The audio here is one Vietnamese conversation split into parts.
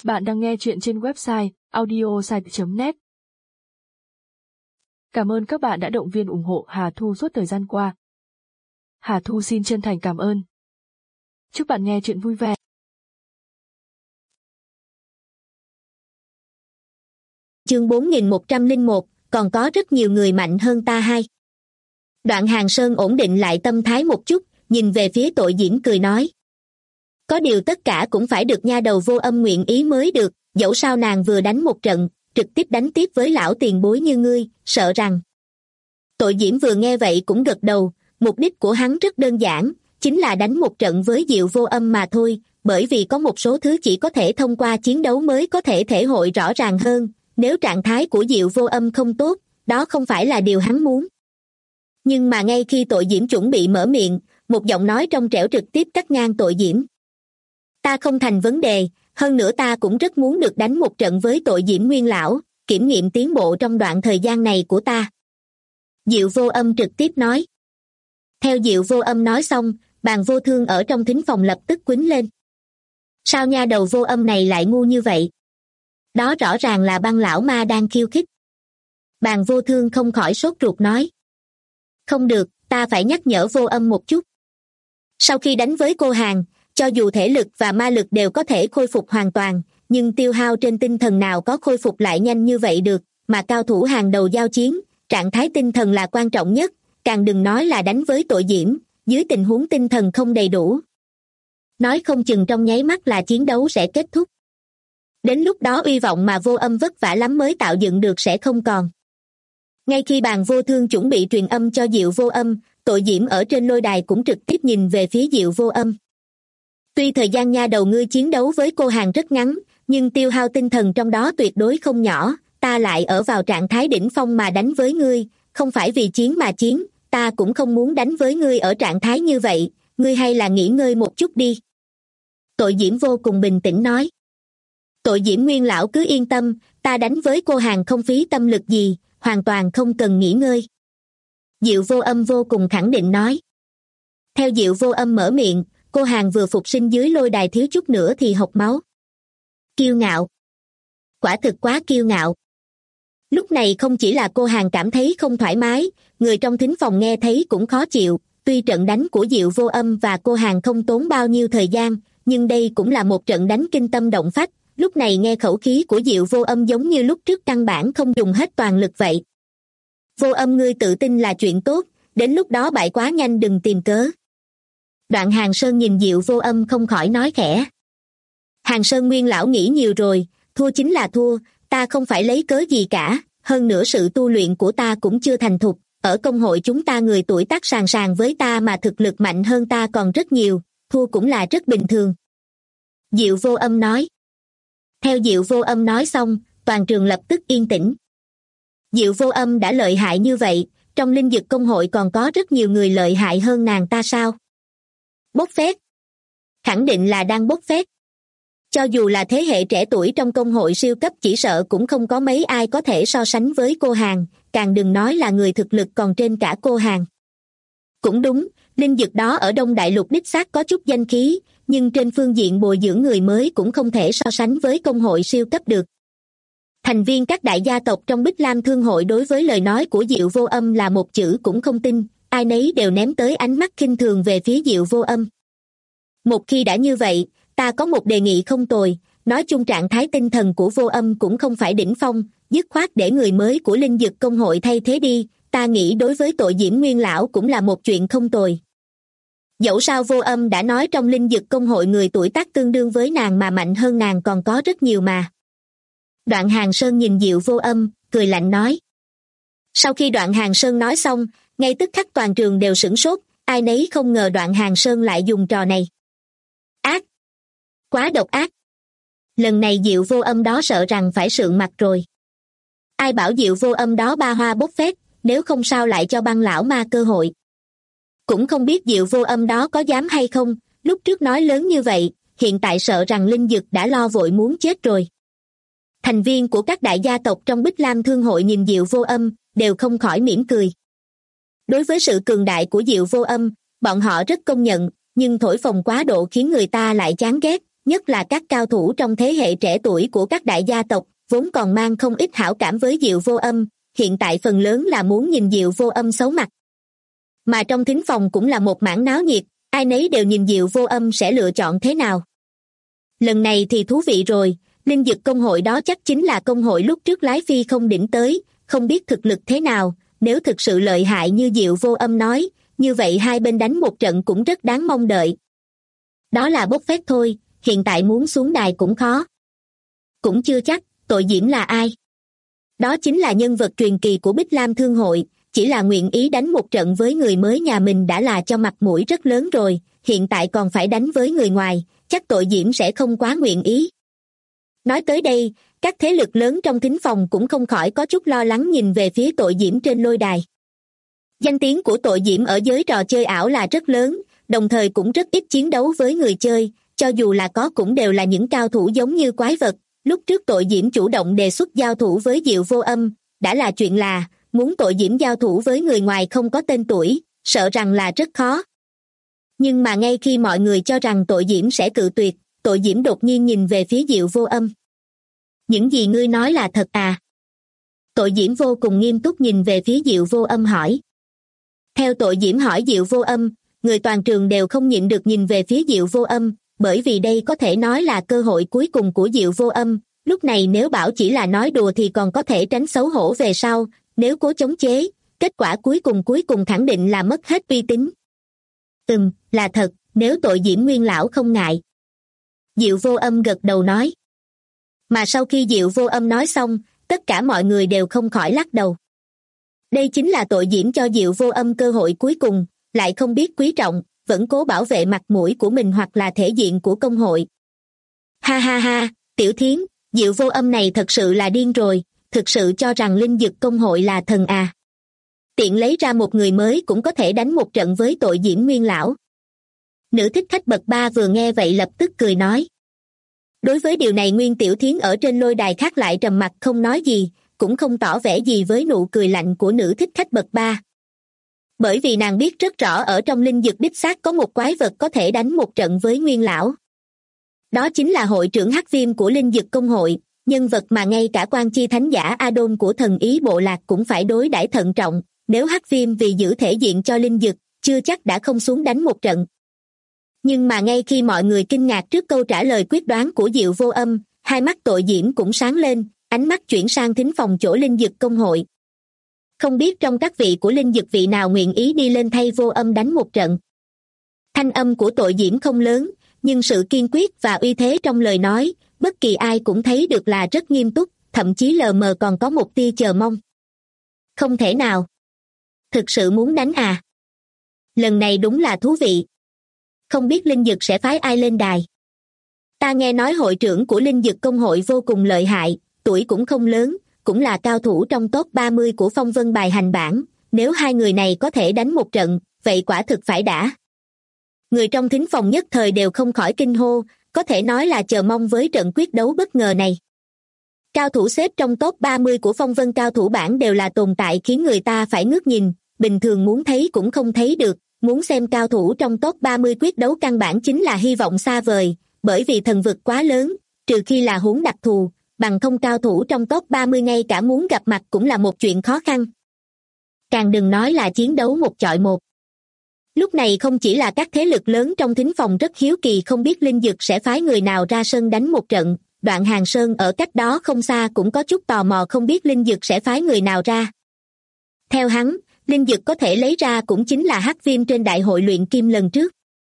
Bạn đang nghe chuyện trên website audiosite.net. Cảm ơn các bạn đã động viên ủng hộ Hà Thu suốt thời gian qua. Hà Thu xin chân thành cảm ơn. Chúc bạn nghe chuyện vui vẻ. Chương 4101, còn có rất nhiều người mạnh hơn ta hai. Đoạn Hàng Sơn ổn định lại tâm thái một chút, nhìn về phía Tội Diễm cười nói. Có điều tất cả cũng phải được nha đầu Vô Âm nguyện ý mới được, dẫu sao nàng vừa đánh một trận, trực tiếp đánh tiếp với lão tiền bối như ngươi, sợ rằng. Tội Diễm vừa nghe vậy cũng gật đầu, mục đích của hắn rất đơn giản, chính là đánh một trận với Diệu Vô Âm mà thôi, bởi vì có một số thứ chỉ có thể thông qua chiến đấu mới có thể thể hội rõ ràng hơn, nếu trạng thái của Diệu Vô Âm không tốt, đó không phải là điều hắn muốn. Nhưng mà ngay khi Tội Diễm chuẩn bị mở miệng, một giọng nói trong trẻo trực tiếp cắt ngang Tội Diễm. Ta không thành vấn đề, hơn nữa ta cũng rất muốn được đánh một trận với Tội Diễm Nguyên lão, kiểm nghiệm tiến bộ trong đoạn thời gian này của ta. Diệu Vô Âm trực tiếp nói. Theo Diệu Vô Âm nói xong, Bàn Vô Thương ở trong thính phòng lập tức quýnh lên. Sao nha đầu Vô Âm này lại ngu như vậy? Đó rõ ràng là Băng lão ma đang khiêu khích. Bàn Vô Thương không khỏi sốt ruột nói. Không được, ta phải nhắc nhở Vô Âm một chút. Sau khi đánh với cô Hàn, cho dù thể lực và ma lực đều có thể khôi phục hoàn toàn, nhưng tiêu hao trên tinh thần nào có khôi phục lại nhanh như vậy được, mà cao thủ hàng đầu giao chiến, trạng thái tinh thần là quan trọng nhất, càng đừng nói là đánh với Tội Diễm, dưới tình huống tinh thần không đầy đủ. Nói không chừng trong nháy mắt là chiến đấu sẽ kết thúc. Đến lúc đó uy vọng mà Vô Âm vất vả lắm mới tạo dựng được sẽ không còn. Ngay khi Bàn Vô Thương chuẩn bị truyền âm cho Diệu Vô Âm, Tội Diễm ở trên lôi đài cũng trực tiếp nhìn về phía Diệu Vô Âm. Tuy thời gian nha đầu ngươi chiến đấu với cô Hàn rất ngắn, nhưng tiêu hao tinh thần trong đó tuyệt đối không nhỏ, ta lại ở vào trạng thái đỉnh phong mà đánh với ngươi, không phải vì chiến mà chiến, ta cũng không muốn đánh với ngươi ở trạng thái như vậy, ngươi hay là nghỉ ngơi một chút đi. Tội Diễm vô cùng bình tĩnh nói. Tội Diễm Nguyên lão cứ yên tâm, ta đánh với cô Hàn không phí tâm lực gì, hoàn toàn không cần nghỉ ngơi. Diệu Vô Âm vô cùng khẳng định nói. Theo Diệu Vô Âm mở miệng, cô Hàn vừa phục sinh dưới lôi đài thiếu chút nữa thì hộc máu. Kiêu ngạo. Quả thực quá kiêu ngạo. Lúc này không chỉ là cô Hàn cảm thấy không thoải mái, người trong thính phòng nghe thấy cũng khó chịu, tuy trận đánh của Diệu Vô Âm và cô Hàn không tốn bao nhiêu thời gian, nhưng đây cũng là một trận đánh kinh tâm động phách, lúc này nghe khẩu khí của Diệu Vô Âm giống như lúc trước căn bản không dùng hết toàn lực vậy. Vô Âm ngươi tự tin là chuyện tốt, đến lúc đó bại quá nhanh đừng tìm cớ. Đoạn Hàng Sơn nhìn Diệu Vô Âm không khỏi nói khẽ. Hàng Sơn Nguyên lão nghĩ nhiều rồi, thua chính là thua, ta không phải lấy cớ gì cả, hơn nữa sự tu luyện của ta cũng chưa thành thục, ở công hội chúng ta người tuổi tác sàn sàn với ta mà thực lực mạnh hơn ta còn rất nhiều, thua cũng là rất bình thường. Diệu Vô Âm nói. Theo Diệu Vô Âm nói xong, toàn trường lập tức yên tĩnh. Diệu Vô Âm đã lợi hại như vậy, trong linh dực công hội còn có rất nhiều người lợi hại hơn nàng ta sao? Bốc phét. Khẳng định là đang bốc phét. Cho dù là thế hệ trẻ tuổi trong công hội siêu cấp chỉ sợ cũng không có mấy ai có thể so sánh với cô Hàn, càng đừng nói là người thực lực còn trên cả cô Hàn. Cũng đúng, linh dực đó ở Đông Đại Lục đích xác có chút danh khí, nhưng trên phương diện bồi dưỡng người mới cũng không thể so sánh với công hội siêu cấp được. Thành viên các đại gia tộc trong Bích Lam Thương hội đối với lời nói của Diệu Vô Âm là một chữ cũng không tin, ai nấy đều ném tới ánh mắt khinh thường về phía Diệu Vô Âm. Một khi đã như vậy, ta có một đề nghị không tồi, nói chung trạng thái tinh thần của Vô Âm cũng không phải đỉnh phong, dứt khoát để người mới của linh dực công hội thay thế đi, ta nghĩ đối với Tội Diễm Nguyên lão cũng là một chuyện không tồi. Dẫu sao Vô Âm đã nói trong linh dực công hội người tuổi tác tương đương với nàng mà mạnh hơn nàng còn có rất nhiều mà. Đoạn Hàng Sơn nhìn Diệu Vô Âm, cười lạnh nói. Sau khi Đoạn Hàng Sơn nói xong, ngay tức khắc toàn trường đều sửng sốt, ai nấy không ngờ Đoạn Hàng Sơn lại dùng trò này. Ác! Quá độc ác! Lần này Diệu Vô Âm đó sợ rằng phải sượng mặt rồi. Ai bảo Diệu Vô Âm đó ba hoa bốc phét, nếu không sao lại cho Băng lão ma cơ hội. Cũng không biết Diệu Vô Âm đó có dám hay không, lúc trước nói lớn như vậy, hiện tại sợ rằng linh dực đã lo vội muốn chết rồi. Thành viên của các đại gia tộc trong Bích Lam Thương hội nhìn Diệu Vô Âm, đều không khỏi mỉm cười. Đối với sự cường đại của Diệu Vô Âm, bọn họ rất công nhận, nhưng thổi phồng quá độ khiến người ta lại chán ghét, nhất là các cao thủ trong thế hệ trẻ tuổi của các đại gia tộc, vốn còn mang không ít hảo cảm với Diệu Vô Âm, hiện tại phần lớn là muốn nhìn Diệu Vô Âm xấu mặt. Mà trong thính phòng cũng là một mảng náo nhiệt, ai nấy đều nhìn Diệu Vô Âm sẽ lựa chọn thế nào. Lần này thì thú vị rồi, linh dực công hội đó chắc chính là công hội lúc trước Lái Phi không đỉnh tới, không biết thực lực thế nào, nếu thực sự lợi hại như Diệu Vô Âm nói, như vậy hai bên đánh một trận cũng rất đáng mong đợi. Đó là bốc phét thôi, hiện tại muốn xuống đài cũng khó. Cũng chưa chắc, Tội Diễm là ai? Đó chính là nhân vật truyền kỳ của Bích Lam Thương hội, chỉ là nguyện ý đánh một trận với người mới nhà mình đã là cho mặt mũi rất lớn rồi, hiện tại còn phải đánh với người ngoài, chắc Tội Diễm sẽ không quá nguyện ý. Nói tới đây, các thế lực lớn trong thính phòng cũng không khỏi có chút lo lắng nhìn về phía Tội Diễm trên lôi đài. Danh tiếng của Tội Diễm ở giới trò chơi ảo là rất lớn, đồng thời cũng rất ít chiến đấu với người chơi, cho dù là có cũng đều là những cao thủ giống như quái vật. Lúc trước Tội Diễm chủ động đề xuất giao thủ với Diệu Vô Âm, đã là chuyện là, muốn Tội Diễm giao thủ với người ngoài không có tên tuổi, sợ rằng là rất khó. Nhưng mà ngay khi mọi người cho rằng Tội Diễm sẽ cự tuyệt, Tội Diễm đột nhiên nhìn về phía Diệu Vô Âm. Những gì ngươi nói là thật à? Tội Diễm vô cùng nghiêm túc nhìn về phía Diệu Vô Âm hỏi. Theo Tội Diễm hỏi Diệu Vô Âm, người toàn trường đều không nhịn được nhìn về phía Diệu Vô Âm, bởi vì đây có thể nói là cơ hội cuối cùng của Diệu Vô Âm, lúc này nếu bảo chỉ là nói đùa thì còn có thể tránh xấu hổ về sau, nếu cố chống chế, kết quả cuối cùng khẳng định là mất hết uy tín. Là thật, nếu Tội Diễm nguyên lão không ngại. Diệu Vô Âm gật đầu nói. Mà sau khi Diệu Vô Âm nói xong, tất cả mọi người đều không khỏi lắc đầu. Đây chính là Tội Diễm cho Diệu Vô Âm cơ hội cuối cùng, lại không biết quý trọng, vẫn cố bảo vệ mặt mũi của mình hoặc là thể diện của công hội. Ha ha ha, Tiểu Thiến, Diệu Vô Âm này thật sự là điên rồi, thực sự cho rằng linh dực công hội là thần à. Tiện lấy ra một người mới cũng có thể đánh một trận với Tội Diễm nguyên lão. Nữ thích khách bậc 3 vừa nghe vậy lập tức cười nói. Đối với điều này Nguyên Tiểu Thiến ở trên lôi đài khác lại trầm mặc không nói gì, cũng không tỏ vẻ gì với nụ cười lạnh của nữ thích khách bậc 3. Bởi vì nàng biết rất rõ ở trong linh dực đích xác có một quái vật có thể đánh một trận với nguyên lão. Đó chính là hội trưởng Hắc Viêm của linh dực công hội, nhân vật mà ngay cả quan chi thánh giả Adon của thần ý bộ lạc cũng phải đối đãi thận trọng, nếu Hắc Viêm vì giữ thể diện cho linh dực, chưa chắc đã không xuống đánh một trận. Nhưng mà ngay khi mọi người kinh ngạc trước câu trả lời quyết đoán của Diệu Vô Âm, hai mắt Tội Diễm cũng sáng lên, ánh mắt chuyển sang thính phòng chỗ linh dực công hội. Không biết trong các vị của linh dực vị nào nguyện ý đi lên thay Vô Âm đánh một trận. Thanh âm của Tội Diễm không lớn, nhưng sự kiên quyết và uy thế trong lời nói, bất kỳ ai cũng thấy được là rất nghiêm túc, thậm chí lờ mờ còn có một tia chờ mong. Không thể nào. Thực sự muốn đánh à? Lần này đúng là thú vị. Không biết linh dực sẽ phái ai lên đài. Ta nghe nói hội trưởng của linh dực công hội vô cùng lợi hại, tuổi cũng không lớn, cũng là cao thủ trong top 30 của phong vân bài hành bảng, nếu hai người này có thể đánh một trận, vậy quả thực phải đã. Người trong thính phòng nhất thời đều không khỏi kinh hô, có thể nói là chờ mong với trận quyết đấu bất ngờ này. Cao thủ xếp trong top 30 của phong vân cao thủ bảng đều là tồn tại khiến người ta phải ngước nhìn, bình thường muốn thấy cũng không thấy được, muốn xem cao thủ trong top 30 quyết đấu căn bản chính là hy vọng xa vời, bởi vì thần vực quá lớn, trừ khi là huống đặc thù, bằng không cao thủ trong top 30 ngay cả muốn gặp mặt cũng là một chuyện khó khăn. Càng đừng nói là chiến đấu một chọi một. Lúc này không chỉ là các thế lực lớn trong thính phòng rất hiếu kỳ không biết linh dực sẽ phái người nào ra sân đánh một trận, Đoạn Hàng Sơn ở cách đó không xa cũng có chút tò mò không biết linh dực sẽ phái người nào ra. Theo hắn, linh dực có thể lấy ra cũng chính là Hắc Viêm trên đại hội luyện kim lần trước.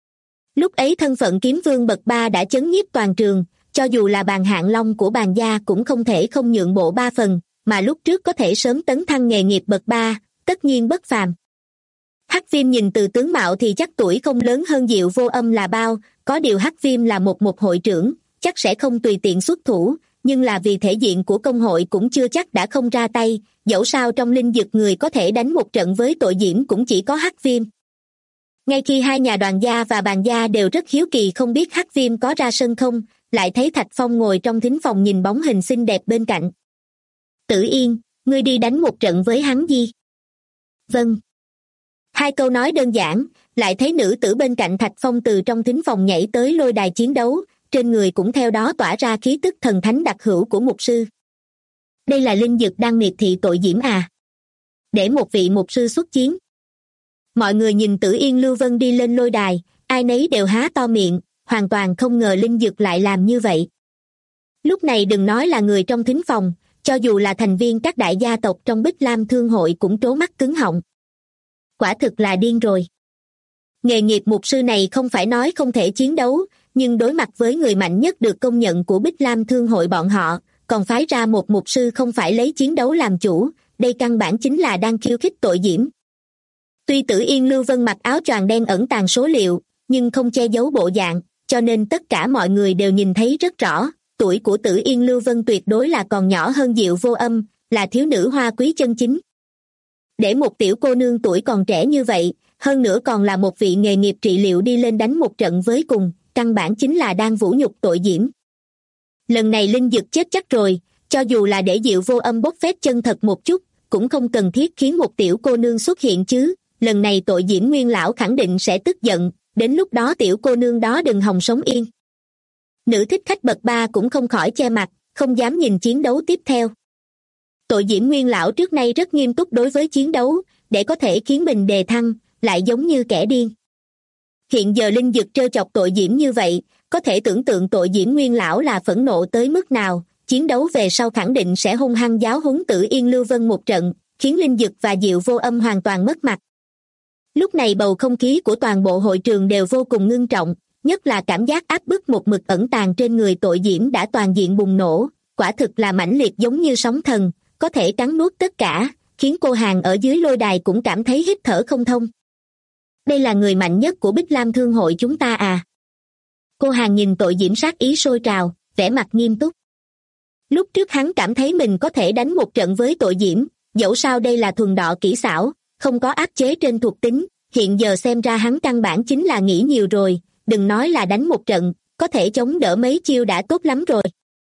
Lúc ấy thân phận kiếm vương bậc 3 đã chấn nhiếp toàn trường, cho dù là Bàn Hạng Long của Bàn gia cũng không thể không nhượng bộ 3 phần, mà lúc trước có thể sớm tấn thăng nghề nghiệp bậc 3, tất nhiên bất phàm. Hắc Viêm nhìn từ tướng mạo thì chắc tuổi không lớn hơn Diệu Vô Âm là bao, có điều Hắc Viêm là một hội trưởng, chắc sẽ không tùy tiện xuất thủ, nhưng là vì thể diện của công hội cũng chưa chắc đã không ra tay, dẫu sao trong linh dực người có thể đánh một trận với Tội Diễm cũng chỉ có Hắc Viêm. Ngay khi hai nhà Đoàn gia và Bàn gia đều rất hiếu kỳ không biết Hắc Viêm có ra sân không, lại thấy Thạch Phong ngồi trong thính phòng nhìn bóng hình xinh đẹp bên cạnh. Tử Yên, ngươi đi đánh một trận với hắn gì? Vâng. Hai câu nói đơn giản, lại thấy nữ tử bên cạnh Thạch Phong từ trong thính phòng nhảy tới lôi đài chiến đấu, trên người cũng theo đó tỏa ra khí tức thần thánh đặc hữu của mục sư. Đây là linh dực đang miệt thị tội diễm à? Để một vị mục sư xuất chiến. Mọi người nhìn Tử Yên Lưu Vân đi lên lôi đài, ai nấy đều há to miệng, hoàn toàn không ngờ linh dực lại làm như vậy. Lúc này đừng nói là người trong thính phòng, cho dù là thành viên các đại gia tộc trong Bích Lam Thương hội cũng trố mắt cứng họng. Quả thực là điên rồi. Nghề nghiệp mục sư này không phải nói không thể chiến đấu, nhưng đối mặt với người mạnh nhất được công nhận của Bích Lam Thương hội bọn họ, còn phái ra một mục sư không phải lấy chiến đấu làm chủ, đây căn bản chính là đang khiêu khích tội diễm. Tuy Tử Yên Lưu Vân mặc áo choàng đen ẩn tàng số liệu, nhưng không che giấu bộ dạng, cho nên tất cả mọi người đều nhìn thấy rất rõ, tuổi của Tử Yên Lưu Vân tuyệt đối là còn nhỏ hơn Diệu Vô Âm, là thiếu nữ hoa quý chân chính. Để một tiểu cô nương tuổi còn trẻ như vậy, hơn nữa còn là một vị nghề nghiệp trị liệu đi lên đánh một trận với cùng, căn bản chính là đang vũ nhục tội diễm. Lần này linh dực chết chắc rồi, cho dù là để Diệu Vô Âm bốc phét chân thật một chút, cũng không cần thiết khiến một tiểu cô nương xuất hiện chứ, lần này tội diễm nguyên lão khẳng định sẽ tức giận, đến lúc đó tiểu cô nương đó đừng hòng sống yên. Nữ thích khách bậc 3 cũng không khỏi che mặt, không dám nhìn chiến đấu tiếp theo. Tội diễm nguyên lão trước nay rất nghiêm túc đối với chiến đấu, để có thể khiến mình đề thăng, lại giống như kẻ điên. Hiện giờ linh dực trêu chọc tội diễm như vậy, có thể tưởng tượng tội diễm nguyên lão là phẫn nộ tới mức nào, chiến đấu về sau khẳng định sẽ hung hăng giáo huấn Tử Yên Lưu Vân một trận, khiến linh dực và Diệu Vô Âm hoàn toàn mất mặt. Lúc này bầu không khí của toàn bộ hội trường đều vô cùng ngưng trọng, nhất là cảm giác áp bức một mực ẩn tàng trên người tội diễm đã toàn diện bùng nổ, quả thực là mãnh liệt giống như sóng thần, có thể cắn nuốt tất cả, khiến cô Hàn ở dưới lôi đài cũng cảm thấy hít thở không thông. Đây là người mạnh nhất của Bích Lam Thương hội chúng ta à? Cô Hàn nhìn tội diễm sát ý sôi trào, vẻ mặt nghiêm túc. Lúc trước hắn cảm thấy mình có thể đánh một trận với tội diễm, dẫu sao đây là thuần đọ kỹ xảo, không có áp chế trên thuộc tính, hiện giờ xem ra hắn căn bản chính là nghĩ nhiều rồi, đừng nói là đánh một trận, có thể chống đỡ mấy chiêu đã tốt lắm rồi.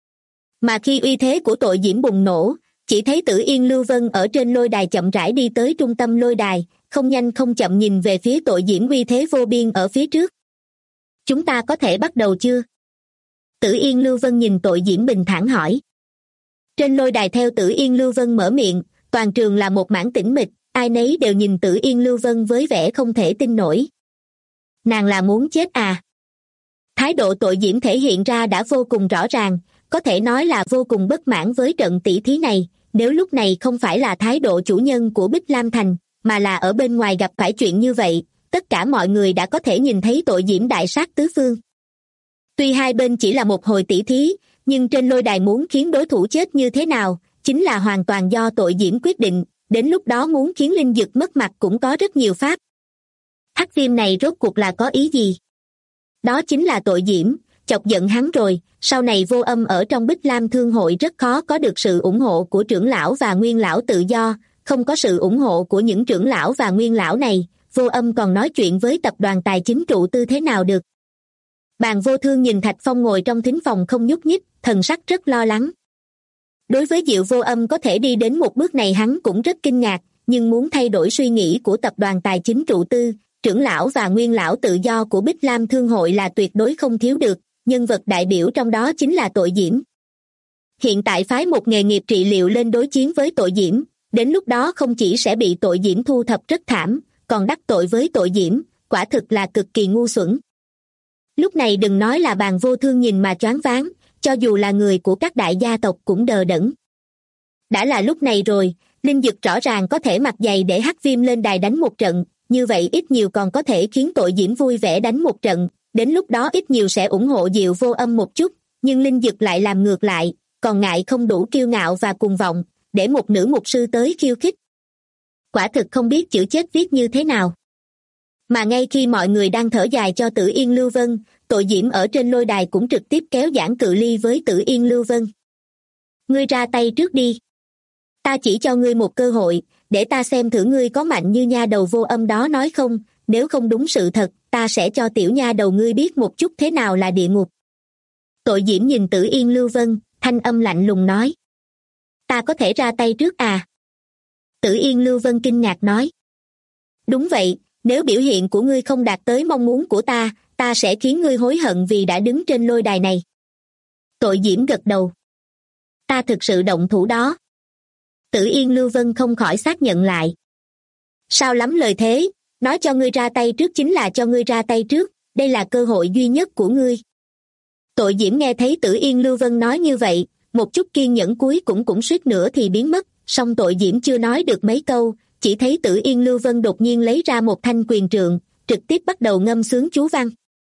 Mà khi uy thế của tội diễm bùng nổ, chỉ thấy Tử Yên Lưu Vân ở trên lôi đài chậm rãi đi tới trung tâm lôi đài, không nhanh không chậm nhìn về phía tội diễm uy thế vô biên ở phía trước. Chúng ta có thể bắt đầu chưa? Tử Yên Lưu Vân nhìn tội diễm bình thản hỏi. Trên lôi đài theo Tử Yên Lưu Vân mở miệng, toàn trường là một mảng tĩnh mịch, ai nấy đều nhìn Tử Yên Lưu Vân với vẻ không thể tin nổi. Nàng là muốn chết à? Thái độ tội diễm thể hiện ra đã vô cùng rõ ràng, có thể nói là vô cùng bất mãn với trận tỷ thí này, nếu lúc này không phải là thái độ chủ nhân của Bích Lam Thành, mà là ở bên ngoài gặp phải chuyện như vậy, tất cả mọi người đã có thể nhìn thấy tội diễm đại sát tứ phương. Tuy hai bên chỉ là một hồi tỷ thí, nhưng trên lôi đài muốn khiến đối thủ chết như thế nào, chính là hoàn toàn do tội diễm quyết định, đến lúc đó muốn khiến linh dực mất mặt cũng có rất nhiều pháp. Hắc viêm này rốt cuộc là có ý gì? Đó chính là tội diễm, chọc giận hắn rồi, sau này Vô Âm ở trong Bích Lam Thương hội rất khó có được sự ủng hộ của trưởng lão và nguyên lão tự do, không có sự ủng hộ của những trưởng lão và nguyên lão này, Vô Âm còn nói chuyện với tập đoàn tài chính trụ tư thế nào được. Bàn Vô Thương nhìn Thạch Phong ngồi trong thính phòng không nhúc nhích, thần sắc rất lo lắng. Đối với Diệu Vô Âm có thể đi đến một bước này hắn cũng rất kinh ngạc, nhưng muốn thay đổi suy nghĩ của tập đoàn tài chính trụ tư, trưởng lão và nguyên lão tự do của Bích Lam Thương hội là tuyệt đối không thiếu được, nhân vật đại biểu trong đó chính là tội diễm. Hiện tại phái một nghề nghiệp trị liệu lên đối chiến với tội diễm, đến lúc đó không chỉ sẽ bị tội diễm thu thập rất thảm, còn đắc tội với tội diễm, quả thực là cực kỳ ngu xuẩn. Lúc này đừng nói là Bàn Vô Thương nhìn mà choáng váng, cho dù là người của các đại gia tộc cũng đờ đẫn. Đã là lúc này rồi, linh dực rõ ràng có thể mặt dày để Hắc Viêm lên đài đánh một trận, như vậy ít nhiều còn có thể khiến tội diễm vui vẻ đánh một trận, đến lúc đó ít nhiều sẽ ủng hộ Diệu Vô Âm một chút, nhưng linh dực lại làm ngược lại, còn ngại không đủ kiêu ngạo và cuồng vọng, để một nữ mục sư tới khiêu khích. Quả thực không biết chữ chết viết như thế nào. Mà ngay khi mọi người đang thở dài cho Tử Yên Lưu Vân, tội diễm ở trên lôi đài cũng trực tiếp kéo giãn cự ly với Tử Yên Lưu Vân. Ngươi ra tay trước đi. Ta chỉ cho ngươi một cơ hội, để ta xem thử ngươi có mạnh như nha đầu Vô Âm đó nói không, nếu không đúng sự thật, ta sẽ cho tiểu nha đầu ngươi biết một chút thế nào là địa ngục. Tội diễm nhìn Tử Yên Lưu Vân, thanh âm lạnh lùng nói. Ta có thể ra tay trước à? Tử Yên Lưu Vân kinh ngạc nói. Đúng vậy, nếu biểu hiện của ngươi không đạt tới mong muốn của ta, ta sẽ khiến ngươi hối hận vì đã đứng trên lôi đài này. Tội Diễm gật đầu. Ta thực sự động thủ đó. Tử Yên Lưu Vân không khỏi xác nhận lại. Sao lắm lời thế, nói cho ngươi ra tay trước chính là cho ngươi ra tay trước, đây là cơ hội duy nhất của ngươi. Tội Diễm nghe thấy Tử Yên Lưu Vân nói như vậy, một chút kiên nhẫn cuối cũng suýt nữa thì biến mất, song Tội Diễm chưa nói được mấy câu, chỉ thấy Tử Yên Lưu Vân đột nhiên lấy ra một thanh quyền trượng, trực tiếp bắt đầu ngâm xướng chú văn.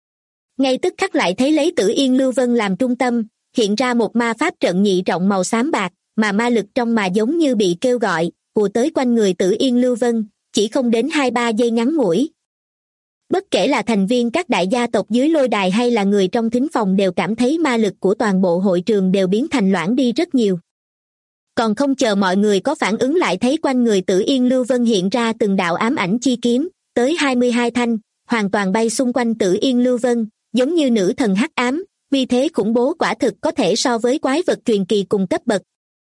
Ngay tức khắc lại thấy lấy Tử Yên Lưu Vân làm trung tâm, hiện ra một ma pháp trận nhị trọng màu xám bạc, mà ma lực trong mà giống như bị kêu gọi, ùa tới quanh người Tử Yên Lưu Vân, chỉ không đến 2-3 giây ngắn ngủi. Bất kể là thành viên các đại gia tộc dưới lôi đài hay là người trong thính phòng đều cảm thấy ma lực của toàn bộ hội trường đều biến thành loãng đi rất nhiều. Còn không chờ mọi người có phản ứng lại thấy quanh người Tử Yên Lưu Vân hiện ra từng đạo ám ảnh chi kiếm, tới 22 thanh, hoàn toàn bay xung quanh Tử Yên Lưu Vân, giống như nữ thần hắc ám, uy thế khủng bố quả thực có thể so với quái vật truyền kỳ cùng cấp bậc.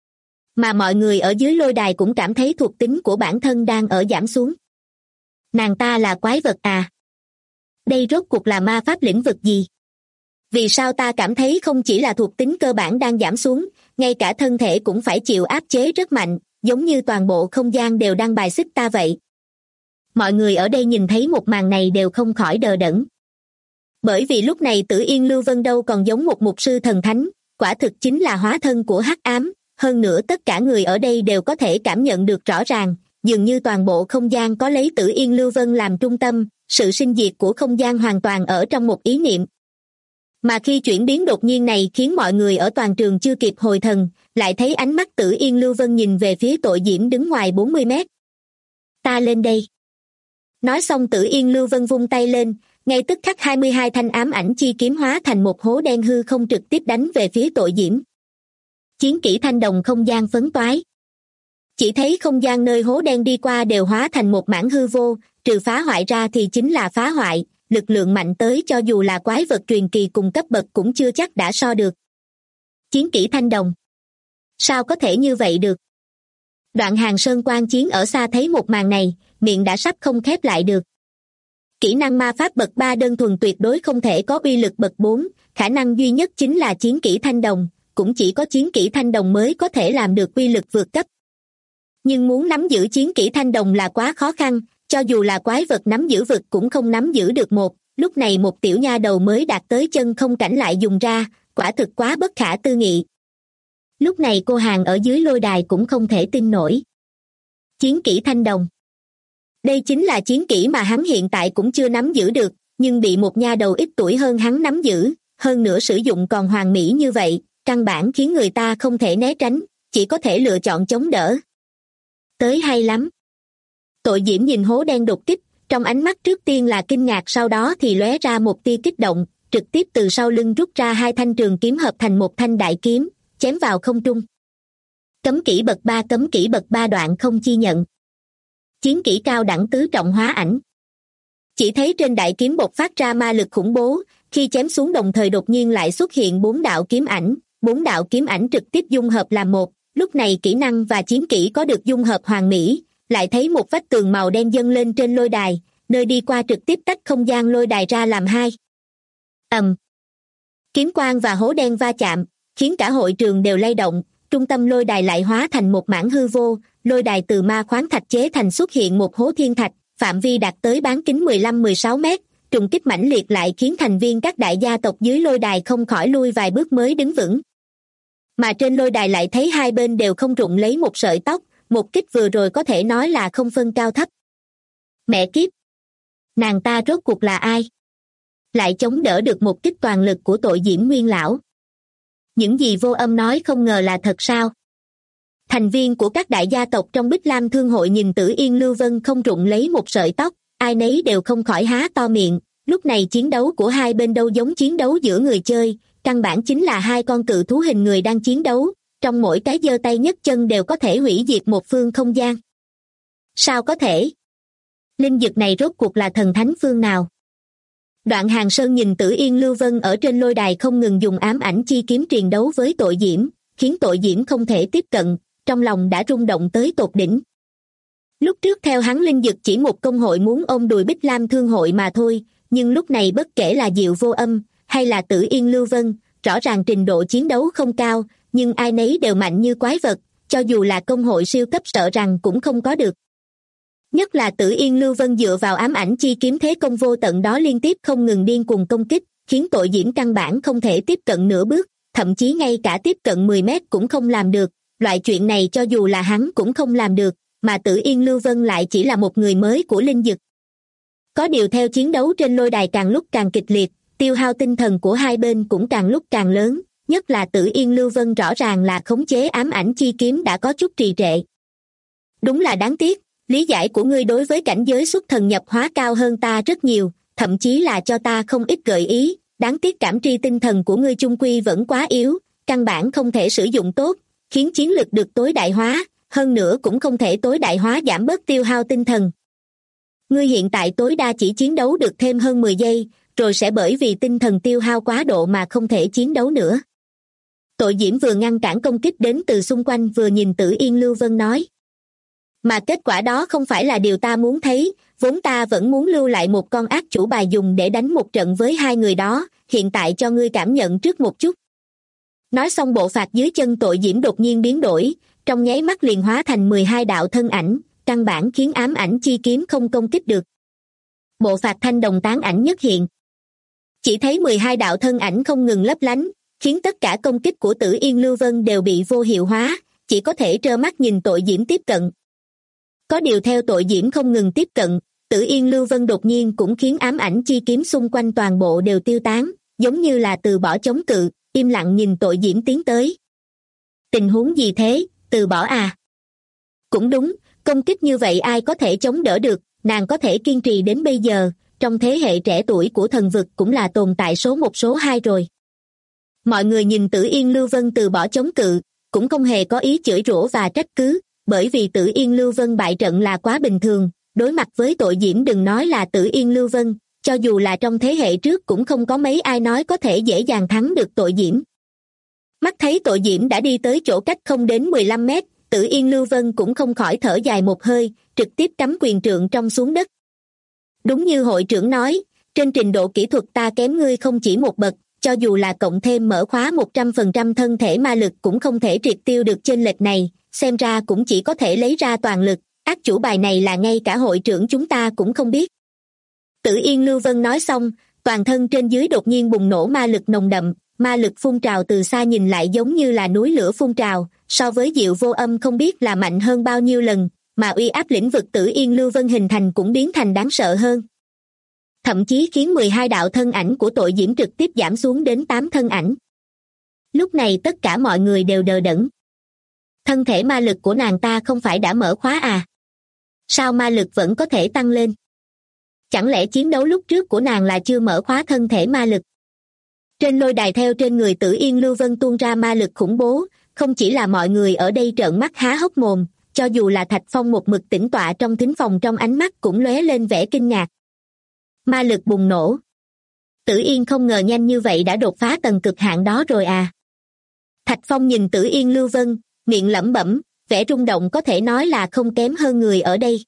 Mà mọi người ở dưới lôi đài cũng cảm thấy thuộc tính của bản thân đang ở giảm xuống. Nàng ta là quái vật à? Đây rốt cuộc là ma pháp lĩnh vực gì? Vì sao ta cảm thấy không chỉ là thuộc tính cơ bản đang giảm xuống, ngay cả thân thể cũng phải chịu áp chế rất mạnh, giống như toàn bộ không gian đều đang bài xích ta vậy. Mọi người ở đây nhìn thấy một màn này đều không khỏi đờ đẫn. Bởi vì lúc này Tử Yên Lưu Vân đâu còn giống một mục sư thần thánh, quả thực chính là hóa thân của hắc ám, hơn nữa tất cả người ở đây đều có thể cảm nhận được rõ ràng, dường như toàn bộ không gian có lấy Tử Yên Lưu Vân làm trung tâm, sự sinh diệt của không gian hoàn toàn ở trong một ý niệm. Mà khi chuyển biến đột nhiên này khiến mọi người ở toàn trường chưa kịp hồi thần, lại thấy ánh mắt Tử Yên Lưu Vân nhìn về phía Tội Diễm đứng ngoài 40 mét. Ta lên đây. Nói xong Tử Yên Lưu Vân vung tay lên, ngay tức khắc 22 thanh ám ảnh chi kiếm hóa thành một hố đen hư không trực tiếp đánh về phía Tội Diễm. Chiến kỹ thanh đồng không gian phấn toái. Chỉ thấy không gian nơi hố đen đi qua đều hóa thành một mảng hư vô, trừ phá hoại ra thì chính là phá hoại, lực lượng mạnh tới cho dù là quái vật truyền kỳ cùng cấp bậc cũng chưa chắc đã so được. Chiến kỹ thanh đồng. Sao có thể như vậy được? Đoạn Hàng Sơn quan chiến ở xa thấy một màn này, miệng đã sắp không khép lại được. Kỹ năng ma pháp bậc 3 đơn thuần tuyệt đối không thể có uy lực bậc 4, khả năng duy nhất chính là chiến kỹ thanh đồng, cũng chỉ có chiến kỹ thanh đồng mới có thể làm được uy lực vượt cấp. Nhưng muốn nắm giữ chiến kỹ thanh đồng là quá khó khăn, cho dù là quái vật nắm giữ vực cũng không nắm giữ được một, lúc này một tiểu nha đầu mới đạt tới chân không cảnh lại dùng ra, quả thực quá bất khả tư nghị. Lúc này cô hàng ở dưới lôi đài cũng không thể tin nổi. Chiến kỹ thanh đồng. Đây chính là chiến kỹ mà hắn hiện tại cũng chưa nắm giữ được, nhưng bị một nha đầu ít tuổi hơn hắn nắm giữ, hơn nữa sử dụng còn hoàn mỹ như vậy, căn bản khiến người ta không thể né tránh, chỉ có thể lựa chọn chống đỡ. Tới hay lắm. Tội Diễm nhìn hố đen đột kích, trong ánh mắt trước tiên là kinh ngạc, sau đó thì lóe ra một tia kích động, trực tiếp từ sau lưng rút ra 2 thanh trường kiếm hợp thành một thanh đại kiếm, chém vào không trung. Cấm kỹ bậc 3, cấm kỹ bậc 3 đoạn không chi nhận. Chiến kỹ cao đẳng tứ trọng hóa ảnh. Chỉ thấy trên đại kiếm bộc phát ra ma lực khủng bố, khi chém xuống đồng thời đột nhiên lại xuất hiện 4 đạo kiếm ảnh, 4 đạo kiếm ảnh trực tiếp dung hợp làm một, lúc này kỹ năng và chiến kỹ có được dung hợp hoàn mỹ, lại thấy một vách tường màu đen dâng lên trên lôi đài, nơi đi qua trực tiếp tách không gian lôi đài ra làm hai. Kiếm quang và hố đen va chạm, khiến cả hội trường đều lay động, trung tâm lôi đài lại hóa thành một mảng hư vô, lôi đài từ ma khoáng thạch chế thành xuất hiện một hố thiên thạch, phạm vi đạt tới bán kính 15-16 mét, trùng kích mãnh liệt lại khiến thành viên các đại gia tộc dưới lôi đài không khỏi lui vài bước mới đứng vững. Mà trên lôi đài lại thấy hai bên đều không rụng lấy một sợi tóc, một kích vừa rồi có thể nói là không phân cao thấp. Mẹ kiếp! Nàng ta rốt cuộc là ai? Lại chống đỡ được một kích toàn lực của Tội Diễm Nguyên lão. Những gì Vô Âm nói không ngờ là thật sao? Thành viên của các đại gia tộc trong Bích Lam Thương hội nhìn Tử Yên Lưu Vân không rụng lấy một sợi tóc, ai nấy đều không khỏi há to miệng. Lúc này chiến đấu của hai bên đâu giống chiến đấu giữa người chơi, căn bản chính là hai con cự thú hình người đang chiến đấu, trong mỗi cái giơ tay nhấc chân đều có thể hủy diệt một phương không gian. Sao có thể? Linh dực này rốt cuộc là thần thánh phương nào? Đoạn Hàng Sơn nhìn Tử Yên Lưu Vân ở trên lôi đài không ngừng dùng ám ảnh chi kiếm triền đấu với Tội Diễm, khiến Tội Diễm không thể tiếp cận, trong lòng đã rung động tới tột đỉnh. Lúc trước theo hắn linh dực chỉ một công hội muốn ôm đùi Bích Lam Thương hội mà thôi, nhưng lúc này bất kể là Diệu Vô Âm hay là Tử Yên Lưu Vân, rõ ràng trình độ chiến đấu không cao, nhưng ai nấy đều mạnh như quái vật, cho dù là công hội siêu cấp sợ rằng cũng không có được. Nhất là Tử Yên Lưu Vân dựa vào ám ảnh chi kiếm thế công vô tận đó liên tiếp không ngừng điên cuồng công kích, khiến Tội Diễm căn bản không thể tiếp cận nửa bước, thậm chí ngay cả tiếp cận 10 mét cũng không làm được. Loại chuyện này cho dù là hắn cũng không làm được, mà Tử Yên Lưu Vân lại chỉ là một người mới của linh dực. Có điều theo chiến đấu trên lôi đài càng lúc càng kịch liệt, tiêu hao tinh thần của hai bên cũng càng lúc càng lớn, nhất là Tử Yên Lưu Vân rõ ràng là khống chế ám ảnh chi kiếm đã có chút trì trệ. Đúng là đáng tiếc, lý giải của ngươi đối với cảnh giới xuất thần nhập hóa cao hơn ta rất nhiều, thậm chí là cho ta không ít gợi ý, đáng tiếc cảm tri tinh thần của ngươi chung quy vẫn quá yếu, căn bản không thể sử dụng tốt, khiến chiến lực được tối đại hóa, hơn nữa cũng không thể tối đại hóa giảm bớt tiêu hao tinh thần. Ngươi hiện tại tối đa chỉ chiến đấu được thêm hơn 10 giây, rồi sẽ bởi vì tinh thần tiêu hao quá độ mà không thể chiến đấu nữa. Tội Diễm vừa ngăn cản công kích đến từ xung quanh vừa nhìn Tử Yên Lưu Vân nói. Mà kết quả đó không phải là điều ta muốn thấy, vốn ta vẫn muốn lưu lại một con ác chủ bài dùng để đánh một trận với hai người đó, hiện tại cho ngươi cảm nhận trước một chút. Nói xong bộ phạt dưới chân Tội Diễm đột nhiên biến đổi, trong nháy mắt liền hóa thành 12 đạo thân ảnh, căn bản khiến ám ảnh chi kiếm không công kích được. Bộ phạt thanh đồng tán ảnh nhất hiện. Chỉ thấy 12 đạo thân ảnh không ngừng lấp lánh, khiến tất cả công kích của Tử Yên Lưu Vân đều bị vô hiệu hóa, chỉ có thể trơ mắt nhìn Tội Diễm tiếp cận. Có điều theo Tội Diễm không ngừng tiếp cận, Tử Yên Lưu Vân đột nhiên cũng khiến ám ảnh chi kiếm xung quanh toàn bộ đều tiêu tán, giống như là từ bỏ chống cự, im lặng nhìn Tội Diễm tiến tới. Tình huống gì thế, từ bỏ à? Cũng đúng, công kích như vậy ai có thể chống đỡ được, nàng có thể kiên trì đến bây giờ, trong thế hệ trẻ tuổi của thần vực cũng là tồn tại số 1 số 2 rồi. Mọi người nhìn Tử Yên Lưu Vân từ bỏ chống cự, cũng không hề có ý chửi rủa và trách cứ, bởi vì Tử Yên Lưu Vân bại trận là quá bình thường, đối mặt với Tội Diễm đừng nói là Tử Yên Lưu Vân, cho dù là trong thế hệ trước cũng không có mấy ai nói có thể dễ dàng thắng được Tội Diễm. Mắt thấy Tội Diễm đã đi tới chỗ cách không đến 15 mét, Tử Yên Lưu Vân cũng không khỏi thở dài một hơi, trực tiếp cắm quyền trượng trong xuống đất. Đúng như hội trưởng nói, trên trình độ kỹ thuật ta kém ngươi không chỉ một bậc, cho dù là cộng thêm mở khóa 100% thân thể ma lực cũng không thể triệt tiêu được chênh lệch này, xem ra cũng chỉ có thể lấy ra toàn lực, ác chủ bài này là ngay cả hội trưởng chúng ta cũng không biết. Tử Yên Lưu Vân nói xong, toàn thân trên dưới đột nhiên bùng nổ ma lực nồng đậm, ma lực phun trào từ xa nhìn lại giống như là núi lửa phun trào, so với Diệu Vô Âm không biết là mạnh hơn bao nhiêu lần, mà uy áp lĩnh vực Tử Yên Lưu Vân hình thành cũng biến thành đáng sợ hơn. Thậm chí khiến 12 đạo thân ảnh của Tội Diễm trực tiếp giảm xuống đến 8 thân ảnh. Lúc này tất cả mọi người đều đờ đẫn. Thân thể ma lực của nàng ta không phải đã mở khóa à? Sao ma lực vẫn có thể tăng lên? Chẳng lẽ chiến đấu lúc trước của nàng là chưa mở khóa thân thể ma lực? Trên lôi đài theo trên người Tử Yên Lưu Vân tuôn ra ma lực khủng bố, không chỉ là mọi người ở đây trợn mắt há hốc mồm, cho dù là Thạch Phong một mực tĩnh tọa trong thính phòng trong ánh mắt cũng lóe lên vẻ kinh ngạc. Ma lực bùng nổ. Tử Yên không ngờ nhanh như vậy đã đột phá tầng cực hạn đó rồi à. Thạch Phong nhìn Tử Yên Lưu Vân, miệng lẩm bẩm, vẻ rung động có thể nói là không kém hơn người ở đây.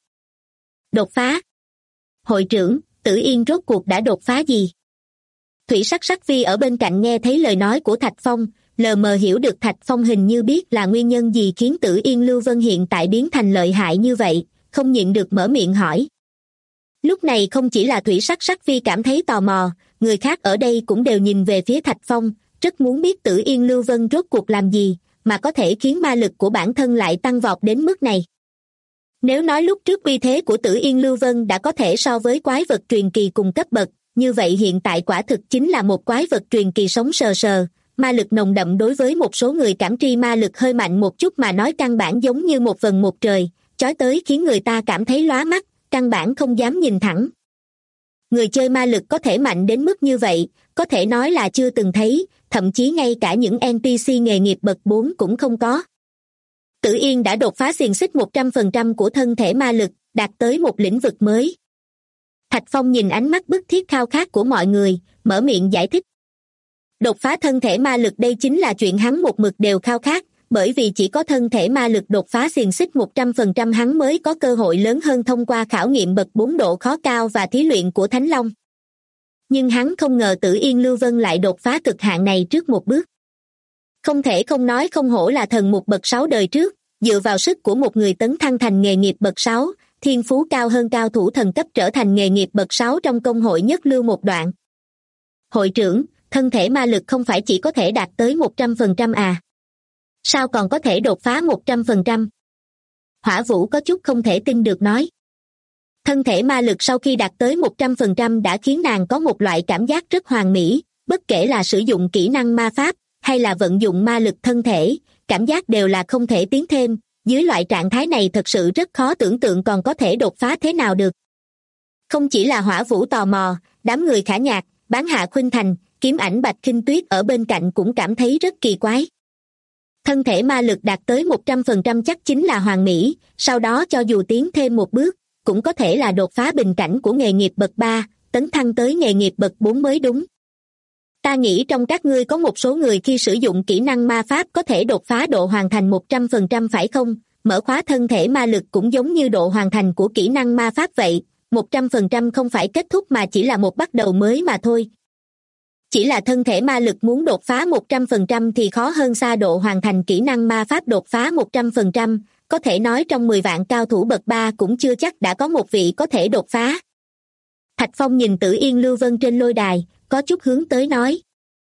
Đột phá. Hội trưởng, Tử Yên rốt cuộc đã đột phá gì? Thủy Sắc Sắc Vi ở bên cạnh nghe thấy lời nói của Thạch Phong, lờ mờ hiểu được Thạch Phong hình như biết là nguyên nhân gì khiến Tử Yên Lưu Vân hiện tại biến thành lợi hại như vậy, không nhịn được mở miệng hỏi. Lúc này không chỉ là Thủy Sắc Sắc Vi cảm thấy tò mò, người khác ở đây cũng đều nhìn về phía Thạch Phong, rất muốn biết Tử Yên Lưu Vân rốt cuộc làm gì, mà có thể khiến ma lực của bản thân lại tăng vọt đến mức này. Nếu nói lúc trước uy thế của Tử Yên Lưu Vân đã có thể so với quái vật truyền kỳ cùng cấp bậc, như vậy hiện tại quả thực chính là một quái vật truyền kỳ sống sờ sờ, ma lực nồng đậm đối với một số người cảm tri ma lực hơi mạnh một chút mà nói căn bản giống như một vầng một trời, chói tới khiến người ta cảm thấy lóa mắt, căn bản không dám nhìn thẳng. Người chơi ma lực có thể mạnh đến mức như vậy, có thể nói là chưa từng thấy, thậm chí ngay cả những NPC nghề nghiệp bậc 4 cũng không có. Tử Yên đã đột phá xiềng xích 100% của thân thể ma lực, đạt tới một lĩnh vực mới. Thạch Phong nhìn ánh mắt bức thiết khao khát của mọi người, mở miệng giải thích. Đột phá thân thể ma lực đây chính là chuyện hắn một mực đều khao khát, bởi vì chỉ có thân thể ma lực đột phá xiềng xích 100% hắn mới có cơ hội lớn hơn thông qua khảo nghiệm bậc 4 độ khó cao và thí luyện của Thánh Long. Nhưng hắn không ngờ Tử Yên Lưu Vân lại đột phá cực hạn này trước một bước. Không thể không nói không hổ là thần mục bậc 6 đời trước, dựa vào sức của một người tấn thăng thành nghề nghiệp bậc 6, thiên phú cao hơn cao thủ thần cấp trở thành nghề nghiệp bậc 6 trong công hội nhất lưu một đoạn. Hội trưởng, thân thể ma lực không phải chỉ có thể đạt tới 100% à? Sao còn có thể đột phá 100%? Hỏa Vũ có chút không thể tin được nói. Thân thể ma lực sau khi đạt tới 100% đã khiến nàng có một loại cảm giác rất hoàn mỹ, bất kể là sử dụng kỹ năng ma pháp, hay là vận dụng ma lực thân thể, cảm giác đều là không thể tiến thêm, dưới loại trạng thái này thật sự rất khó tưởng tượng còn có thể đột phá thế nào được. Không chỉ là Hỏa Vũ tò mò, đám người Khả Nhạc, Bán Hạ Khuynh Thành, Kiếm Ảnh Bạch Khinh Tuyết ở bên cạnh cũng cảm thấy rất kỳ quái. Thân thể ma lực đạt tới 100% chắc chính là hoàn mỹ, sau đó cho dù tiến thêm một bước, cũng có thể là đột phá bình cảnh của nghề nghiệp bậc 3, tấn thăng tới nghề nghiệp bậc 4 mới đúng. Ta nghĩ trong các ngươi có một số người khi sử dụng kỹ năng ma pháp có thể đột phá độ hoàn thành 100% phải không? Mở khóa thân thể ma lực cũng giống như độ hoàn thành của kỹ năng ma pháp vậy, 100% không phải kết thúc mà chỉ là một bắt đầu mới mà thôi. Chỉ là thân thể ma lực muốn đột phá 100% thì khó hơn xa độ hoàn thành kỹ năng ma pháp đột phá 100%, có thể nói trong 10 vạn cao thủ bậc 3 cũng chưa chắc đã có một vị có thể đột phá. Thạch Phong nhìn Tử Yên Lưu Vân trên lôi đài, có chút hướng tới nói.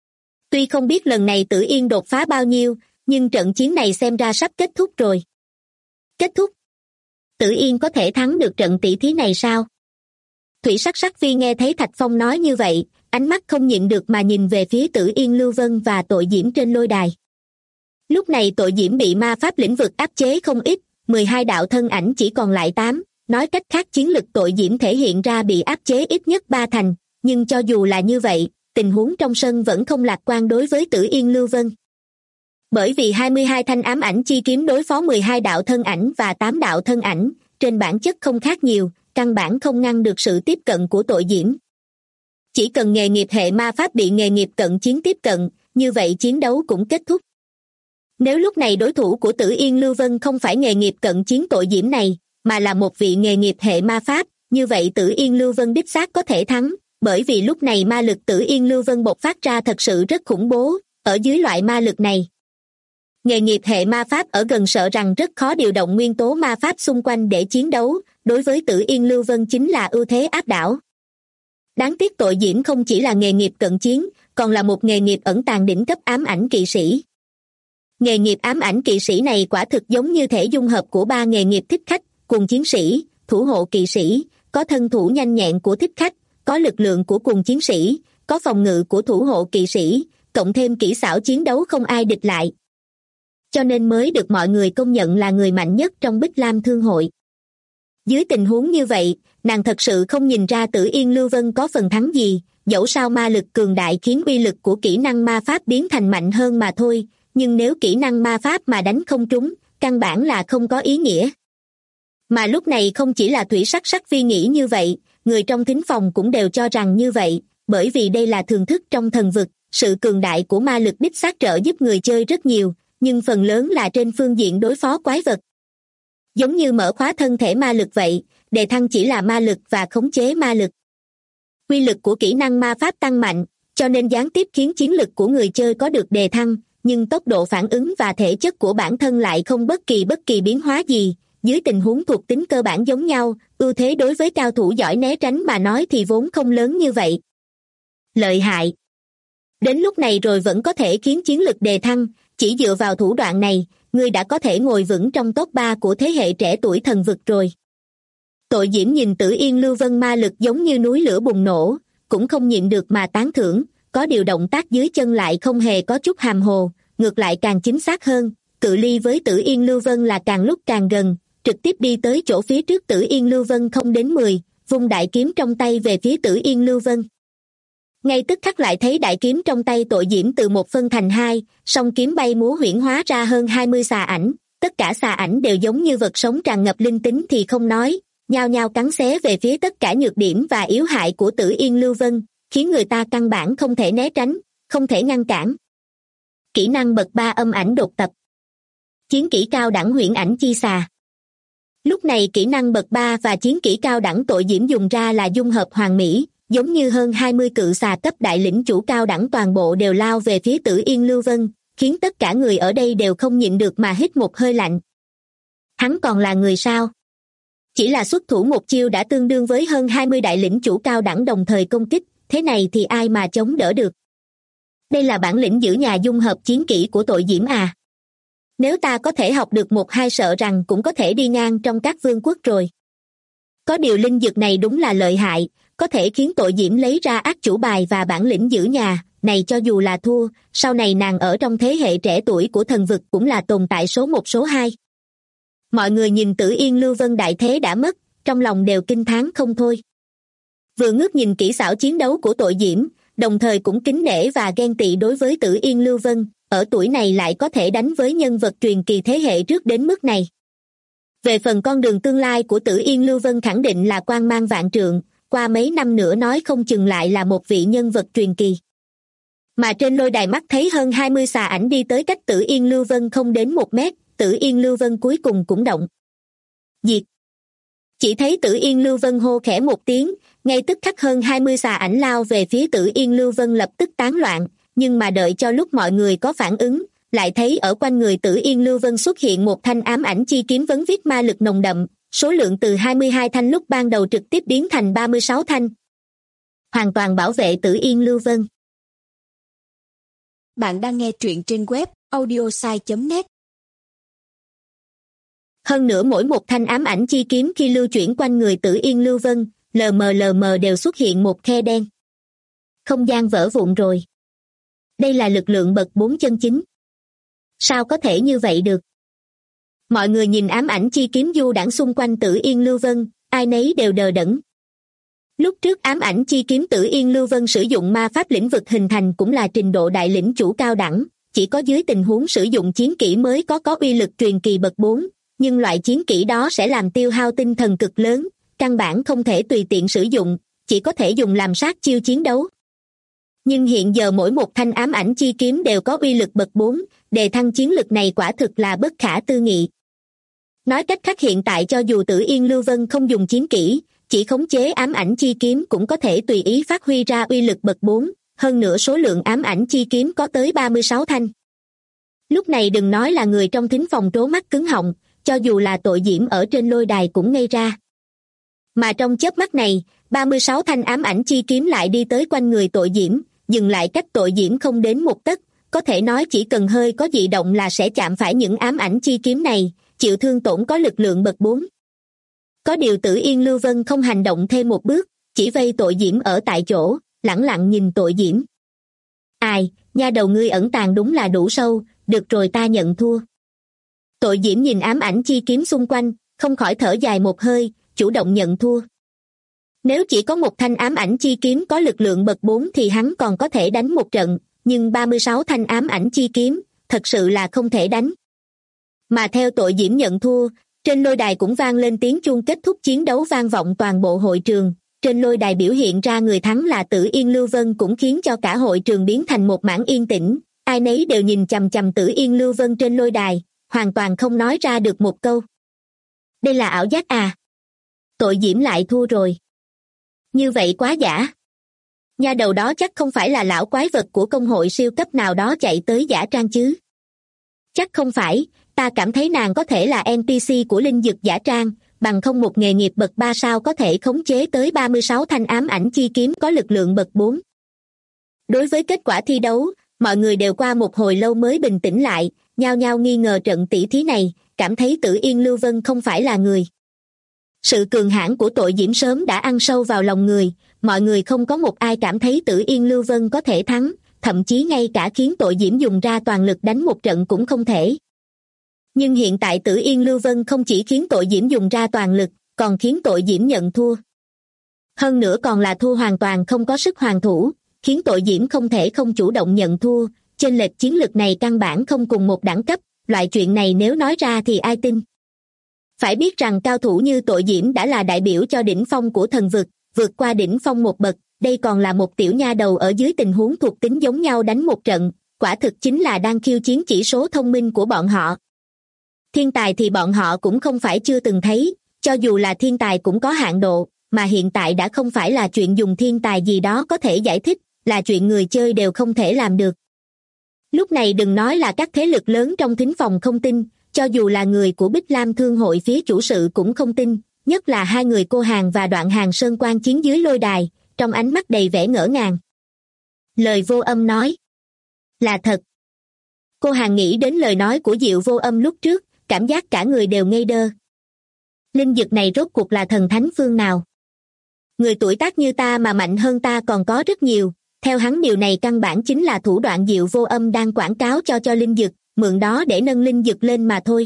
Tuy không biết lần này Tử Yên đột phá bao nhiêu, nhưng trận chiến này xem ra sắp kết thúc rồi. Kết thúc? Tử Yên có thể thắng được trận tỷ thí này sao? Thủy Sắc Sắc Phi nghe thấy Thạch Phong nói như vậy, ánh mắt không nhịn được mà nhìn về phía Tử Yên Lưu Vân và Tội Diễm trên lôi đài. Lúc này Tội Diễm bị ma pháp lĩnh vực áp chế không ít, 12 đạo thân ảnh chỉ còn lại 8, nói cách khác chiến lực Tội Diễm thể hiện ra bị áp chế ít nhất 3 thành, nhưng cho dù là như vậy, tình huống trong sân vẫn không lạc quan đối với Tử Yên Lưu Vân. Bởi vì 22 thanh ám ảnh chi kiếm đối phó 12 đạo thân ảnh và 8 đạo thân ảnh, trên bản chất không khác nhiều, căn bản không ngăn được sự tiếp cận của Tội Diễm. Chỉ cần nghề nghiệp hệ ma pháp bị nghề nghiệp cận chiến tiếp cận, như vậy chiến đấu cũng kết thúc. Nếu lúc này đối thủ của Tử Yên Lưu Vân không phải nghề nghiệp cận chiến Tội Diễm này, mà là một vị nghề nghiệp hệ ma pháp, như vậy Tử Yên Lưu Vân đích xác có thể thắng, bởi vì lúc này ma lực Tử Yên Lưu Vân bộc phát ra thật sự rất khủng bố, ở dưới loại ma lực này. Nghề nghiệp hệ ma pháp ở gần sợ rằng rất khó điều động nguyên tố ma pháp xung quanh để chiến đấu, đối với Tử Yên Lưu Vân chính là ưu thế áp đảo. Đáng tiếc Tội Diễm không chỉ là nghề nghiệp cận chiến, còn là một nghề nghiệp ẩn tàng đỉnh cấp ám ảnh kỵ sĩ. Nghề nghiệp ám ảnh kỵ sĩ này quả thực giống như thể dung hợp của 3 nghề nghiệp thích khách, cùng chiến sĩ, thủ hộ kỵ sĩ, có thân thủ nhanh nhẹn của thích khách, có lực lượng của cùng chiến sĩ, có phòng ngự của thủ hộ kỵ sĩ, cộng thêm kỹ xảo chiến đấu không ai địch lại. Cho nên mới được mọi người công nhận là người mạnh nhất trong Bích Lam Thương hội. Dưới tình huống như vậy, nàng thật sự không nhìn ra Tử Yên Lưu Vân có phần thắng gì, dẫu sao ma lực cường đại khiến uy lực của kỹ năng ma pháp biến thành mạnh hơn mà thôi, nhưng nếu kỹ năng ma pháp mà đánh không trúng, căn bản là không có ý nghĩa. Mà lúc này không chỉ là Thủy Sắc Sắc Phi nghĩ như vậy, người trong thính phòng cũng đều cho rằng như vậy, bởi vì đây là thường thức trong thần vực, sự cường đại của ma lực đích xác trợ giúp người chơi rất nhiều, nhưng phần lớn là trên phương diện đối phó quái vật. Giống như mở khóa thân thể ma lực vậy, đề thăng chỉ là ma lực và khống chế ma lực. Quy lực của kỹ năng ma pháp tăng mạnh, cho nên gián tiếp khiến chiến lực của người chơi có được đề thăng, nhưng tốc độ phản ứng và thể chất của bản thân lại không bất kỳ biến hóa gì. Dưới tình huống thuộc tính cơ bản giống nhau, ưu thế đối với cao thủ giỏi né tránh mà nói thì vốn không lớn như vậy. Lợi hại. Đến lúc này rồi vẫn có thể khiến chiến lực đề thăng, chỉ dựa vào thủ đoạn này, ngươi đã có thể ngồi vững trong top 3 của thế hệ trẻ tuổi thần vực rồi. Tội Diễm nhìn Tử Yên Lưu Vân ma lực giống như núi lửa bùng nổ, cũng không nhịn được mà tán thưởng, có điều động tác dưới chân lại không hề có chút hàm hồ, ngược lại càng chính xác hơn, cự ly với Tử Yên Lưu Vân là càng lúc càng gần, trực tiếp đi tới chỗ phía trước Tử Yên Lưu Vân không đến 10, vung đại kiếm trong tay về phía Tử Yên Lưu Vân. Ngay tức khắc lại thấy đại kiếm trong tay Tội Diễm từ 1 phân thành 2, song kiếm bay múa huyễn hóa ra hơn 20 xà ảnh, tất cả xà ảnh đều giống như vật sống tràn ngập linh tính thì không nói, nhao nhao cắn xé về phía tất cả nhược điểm và yếu hại của Tử Yên Lưu Vân, khiến người ta căn bản không thể né tránh, không thể ngăn cản. Kỹ năng bậc 3 âm ảnh đột tập. Chiến kỹ cao đẳng huyễn ảnh chi xà. Lúc này kỹ năng bậc 3 và chiến kỹ cao đẳng Tội Diễm dùng ra là dung hợp hoàn mỹ, giống như hơn 20 cự xà cấp đại lĩnh chủ cao đẳng toàn bộ đều lao về phía Tử Yên Lưu Vân, khiến tất cả người ở đây đều không nhịn được mà hít một hơi lạnh. Hắn còn là người sao? Chỉ là xuất thủ một chiêu đã tương đương với hơn 20 đại lĩnh chủ cao đẳng đồng thời công kích, thế này thì ai mà chống đỡ được? Đây là bản lĩnh giữ nhà dung hợp chiến kỹ của tội Diễm à? Nếu ta có thể học được một hai sợ rằng cũng có thể đi ngang trong các vương quốc rồi. Có điều linh dược này đúng là lợi hại, có thể khiến tội Diễm lấy ra ác chủ bài và bản lĩnh giữ nhà, này cho dù là thua, sau này nàng ở trong thế hệ trẻ tuổi của thần vực cũng là tồn tại số một số hai. Mọi người nhìn Tử Yên Lưu Vân đại thế đã mất, trong lòng đều kinh thán không thôi. Vừa ngước nhìn kỹ xảo chiến đấu của tội Diễm, đồng thời cũng kính nể và ghen tị đối với Tử Yên Lưu Vân, ở tuổi này lại có thể đánh với nhân vật truyền kỳ thế hệ trước đến mức này. Về phần con đường tương lai của Tử Yên Lưu Vân khẳng định là quang mang vạn trượng, qua mấy năm nữa nói không chừng lại là một vị nhân vật truyền kỳ. Mà trên lôi đài mắt thấy hơn 20 xà ảnh đi tới cách Tử Yên Lưu Vân không đến 1 mét, Tử Yên Lưu Vân cuối cùng cũng động. Diệt! Chỉ thấy Tử Yên Lưu Vân hô khẽ một tiếng, ngay tức khắc hơn 20 xà ảnh lao về phía Tử Yên Lưu Vân lập tức tán loạn, nhưng mà đợi cho lúc mọi người có phản ứng, lại thấy ở quanh người Tử Yên Lưu Vân xuất hiện một thanh ám ảnh chi kiếm vấn vít ma lực nồng đậm, số lượng từ 22 thanh lúc ban đầu trực tiếp biến thành 36 thanh. Hoàn toàn bảo vệ Tử Yên Lưu Vân. Bạn đang nghe truyện trên web audiosai.net. Hơn nữa mỗi một thanh ám ảnh chi kiếm khi lưu chuyển quanh người Tử Yên Lưu Vân, lờ mờ đều xuất hiện một khe đen. Không gian vỡ vụn rồi. Đây là lực lượng bậc 4 chân chính. Sao có thể như vậy được? Mọi người nhìn ám ảnh chi kiếm du đãng xung quanh Tử Yên Lưu Vân, ai nấy đều đờ đẫn. Lúc trước ám ảnh chi kiếm Tử Yên Lưu Vân sử dụng ma pháp lĩnh vực hình thành cũng là trình độ đại lĩnh chủ cao đẳng, chỉ có dưới tình huống sử dụng chiến kỹ mới có uy lực truyền kỳ bậc 4, nhưng loại chiến kỹ đó sẽ làm tiêu hao tinh thần cực lớn, căn bản không thể tùy tiện sử dụng, chỉ có thể dùng làm sát chiêu chiến đấu. Nhưng hiện giờ mỗi một thanh ám ảnh chi kiếm đều có uy lực bậc 4, đề thăng chiến lực này quả thực là bất khả tư nghị. Nói cách khác hiện tại cho dù Tử Yên Lưu Vân không dùng chiến kỹ, chỉ khống chế ám ảnh chi kiếm cũng có thể tùy ý phát huy ra uy lực bậc 4, hơn nữa số lượng ám ảnh chi kiếm có tới 36 thanh. Lúc này đừng nói là người trong thính phòng trố mắt cứng họng, cho dù là tội Diễm ở trên lôi đài cũng ngây ra. Mà trong chớp mắt này, 36 thanh ám ảnh chi kiếm lại đi tới quanh người tội Diễm, dừng lại cách tội Diễm không đến 1 tấc, có thể nói chỉ cần hơi có dị động là sẽ chạm phải những ám ảnh chi kiếm này, chịu thương tổn có lực lượng bậc 4. Có điều Tử Yên Lưu Vân không hành động thêm một bước, chỉ vây tội Diễm ở tại chỗ, lẳng lặng nhìn tội Diễm. Ai, nha đầu ngươi ẩn tàng đúng là đủ sâu, được rồi ta nhận thua. Tội Diễm nhìn ám ảnh chi kiếm xung quanh, không khỏi thở dài một hơi, chủ động nhận thua. Nếu chỉ có một thanh ám ảnh chi kiếm có lực lượng bậc 4 thì hắn còn có thể đánh một trận, nhưng 36 thanh ám ảnh chi kiếm, thật sự là không thể đánh. Mà theo tội Diễm nhận thua, trên lôi đài cũng vang lên tiếng chuông kết thúc chiến đấu vang vọng toàn bộ hội trường. Trên lôi đài biểu hiện ra người thắng là Tử Yên Lưu Vân cũng khiến cho cả hội trường biến thành một mảng yên tĩnh, ai nấy đều nhìn chằm chằm Tử Yên Lưu Vân trên lôi đài, hoàn toàn không nói ra được một câu. Đây là ảo giác à? Tội Diễm lại thua rồi. Như vậy quá giả. Nha đầu đó chắc không phải là lão quái vật của công hội siêu cấp nào đó chạy tới giả trang chứ? Chắc không phải, ta cảm thấy nàng có thể là NPC của linh dược giả trang, bằng không một nghề nghiệp bậc 3 sao có thể khống chế tới 36 thanh ám ảnh chi kiếm có lực lượng bậc 4. Đối với kết quả thi đấu, mọi người đều qua một hồi lâu mới bình tĩnh lại, nhao nhao nghi ngờ trận tỷ thí này, cảm thấy Tử Yên Lưu Vân không phải là người. Sự cường hãn của tội Diễm sớm đã ăn sâu vào lòng người, mọi người không có một ai cảm thấy Tử Yên Lưu Vân có thể thắng, thậm chí ngay cả khiến tội Diễm dùng ra toàn lực đánh một trận cũng không thể. Nhưng hiện tại Tử Yên Lưu Vân không chỉ khiến tội Diễm dùng ra toàn lực, còn khiến tội Diễm nhận thua. Hơn nữa còn là thua hoàn toàn không có sức hoàn thủ, khiến tội Diễm không thể không chủ động nhận thua, chênh lệch chiến lực này căn bản không cùng một đẳng cấp, loại chuyện này nếu nói ra thì ai tin. Phải biết rằng cao thủ như tội Diễm đã là đại biểu cho đỉnh phong của thần vực, vượt qua đỉnh phong một bậc, đây còn là một tiểu nha đầu ở dưới tình huống thuộc tính giống nhau đánh một trận, quả thực chính là đang khiêu chiến chỉ số thông minh của bọn họ. Thiên tài thì bọn họ cũng không phải chưa từng thấy, cho dù là thiên tài cũng có hạn độ, mà hiện tại đã không phải là chuyện dùng thiên tài gì đó có thể giải thích, là chuyện người chơi đều không thể làm được. Lúc này đừng nói là các thế lực lớn trong thính phòng không tin, cho dù là người của Bích Lam Thương hội phía chủ sự cũng không tin, nhất là hai người Cô Hàng và Đoạn Hàng Sơn quan chiến dưới lôi đài, trong ánh mắt đầy vẻ ngỡ ngàng. Lời Vô Âm nói là thật. Cô Hàng nghĩ đến lời nói của Diệu Vô Âm lúc trước, cảm giác cả người đều ngây đơ. Linh dực này rốt cuộc là thần thánh phương nào? Người tuổi tác như ta mà mạnh hơn ta còn có rất nhiều, theo hắn điều này căn bản chính là thủ đoạn Diệu Vô Âm đang quảng cáo cho linh dực, mượn đó để nâng linh dực lên mà thôi.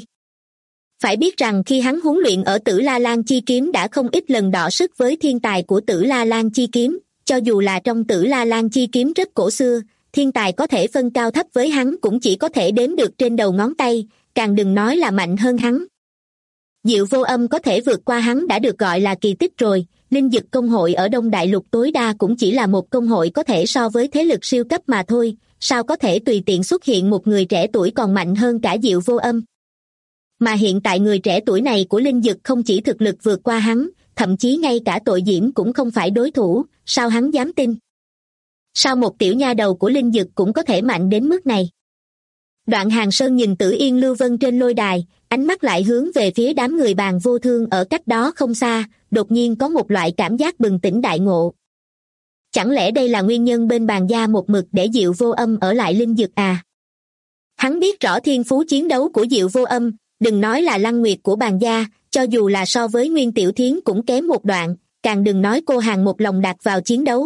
Phải biết rằng khi hắn huấn luyện ở Tử La Lan Chi Kiếm đã không ít lần đọ sức với thiên tài của Tử La Lan Chi Kiếm, cho dù là trong Tử La Lan Chi Kiếm rất cổ xưa, thiên tài có thể phân cao thấp với hắn cũng chỉ có thể đếm được trên đầu ngón tay, càng đừng nói là mạnh hơn hắn. Diệu Vô Âm có thể vượt qua hắn đã được gọi là kỳ tích rồi, linh dực công hội ở Đông Đại Lục tối đa cũng chỉ là một công hội có thể so với thế lực siêu cấp mà thôi, sao có thể tùy tiện xuất hiện một người trẻ tuổi còn mạnh hơn cả Diệu Vô Âm. Mà hiện tại người trẻ tuổi này của linh dực không chỉ thực lực vượt qua hắn, thậm chí ngay cả tội diễm cũng không phải đối thủ, sao hắn dám tin? Sao một tiểu nha đầu của linh dực cũng có thể mạnh đến mức này? Đoạn Hàng Sơn nhìn Tử Yên Lưu Vân trên lôi đài, ánh mắt lại hướng về phía đám người Bàn Vô Thương ở cách đó không xa, đột nhiên có một loại cảm giác bừng tỉnh đại ngộ. Chẳng lẽ đây là nguyên nhân bên Bàn gia một mực để Diệu Vô Âm ở lại linh dực à? Hắn biết rõ thiên phú chiến đấu của Diệu Vô Âm, đừng nói là Lăng Nguyệt của Bàn gia, cho dù là so với Nguyên Tiểu Thiến cũng kém một đoạn, càng đừng nói Cô Hàng một lòng đặt vào chiến đấu.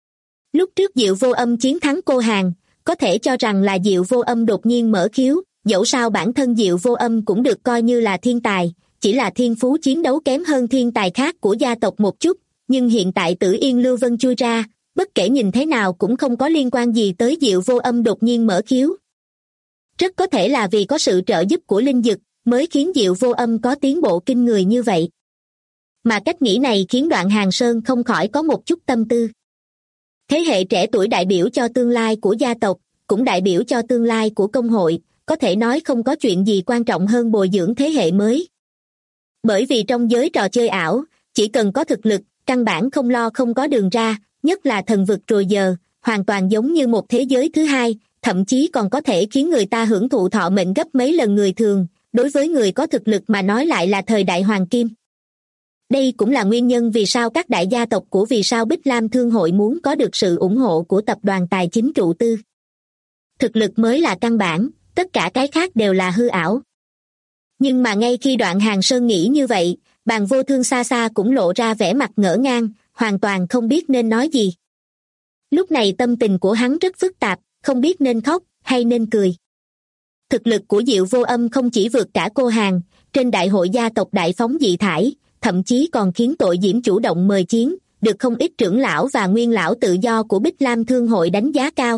Lúc trước Diệu Vô Âm chiến thắng Cô Hàng, có thể cho rằng là Diệu Vô Âm đột nhiên mở khiếu, dẫu sao bản thân Diệu Vô Âm cũng được coi như là thiên tài, chỉ là thiên phú chiến đấu kém hơn thiên tài khác của gia tộc một chút, nhưng hiện tại Tử Yên Lưu Vân chui ra, bất kể nhìn thế nào cũng không có liên quan gì tới Diệu Vô Âm đột nhiên mở khiếu. Rất có thể là vì có sự trợ giúp của linh dực, mới khiến Diệu Vô Âm có tiến bộ kinh người như vậy. Mà cách nghĩ này khiến Đoạn Hàng Sơn không khỏi có một chút tâm tư. Thế hệ trẻ tuổi đại biểu cho tương lai của gia tộc, cũng đại biểu cho tương lai của công hội, có thể nói không có chuyện gì quan trọng hơn bồi dưỡng thế hệ mới. Bởi vì trong giới trò chơi ảo, chỉ cần có thực lực, căn bản không lo không có đường ra, nhất là thần vực rồi giờ, hoàn toàn giống như một thế giới thứ hai, thậm chí còn có thể khiến người ta hưởng thụ thọ mệnh gấp mấy lần người thường, đối với người có thực lực mà nói lại là thời đại hoàng kim. Đây cũng là nguyên nhân vì sao các đại gia tộc của Vì sao Bích Lam Thương hội muốn có được sự ủng hộ của tập đoàn tài chính trụ tư. Thực lực mới là căn bản, tất cả cái khác đều là hư ảo. Nhưng mà ngay khi Đoạn Hàng Sơn nghĩ như vậy, Bàn Vô Thương xa xa cũng lộ ra vẻ mặt ngỡ ngàng, hoàn toàn không biết nên nói gì. Lúc này tâm tình của hắn rất phức tạp, không biết nên khóc hay nên cười. Thực lực của Diệu Vô Âm không chỉ vượt cả Cô Hàng, trên đại hội gia tộc đại phóng dị thải, thậm chí còn khiến tội diễm chủ động mời chiến, được không ít trưởng lão và nguyên lão tự do của Bích Lam Thương hội đánh giá cao.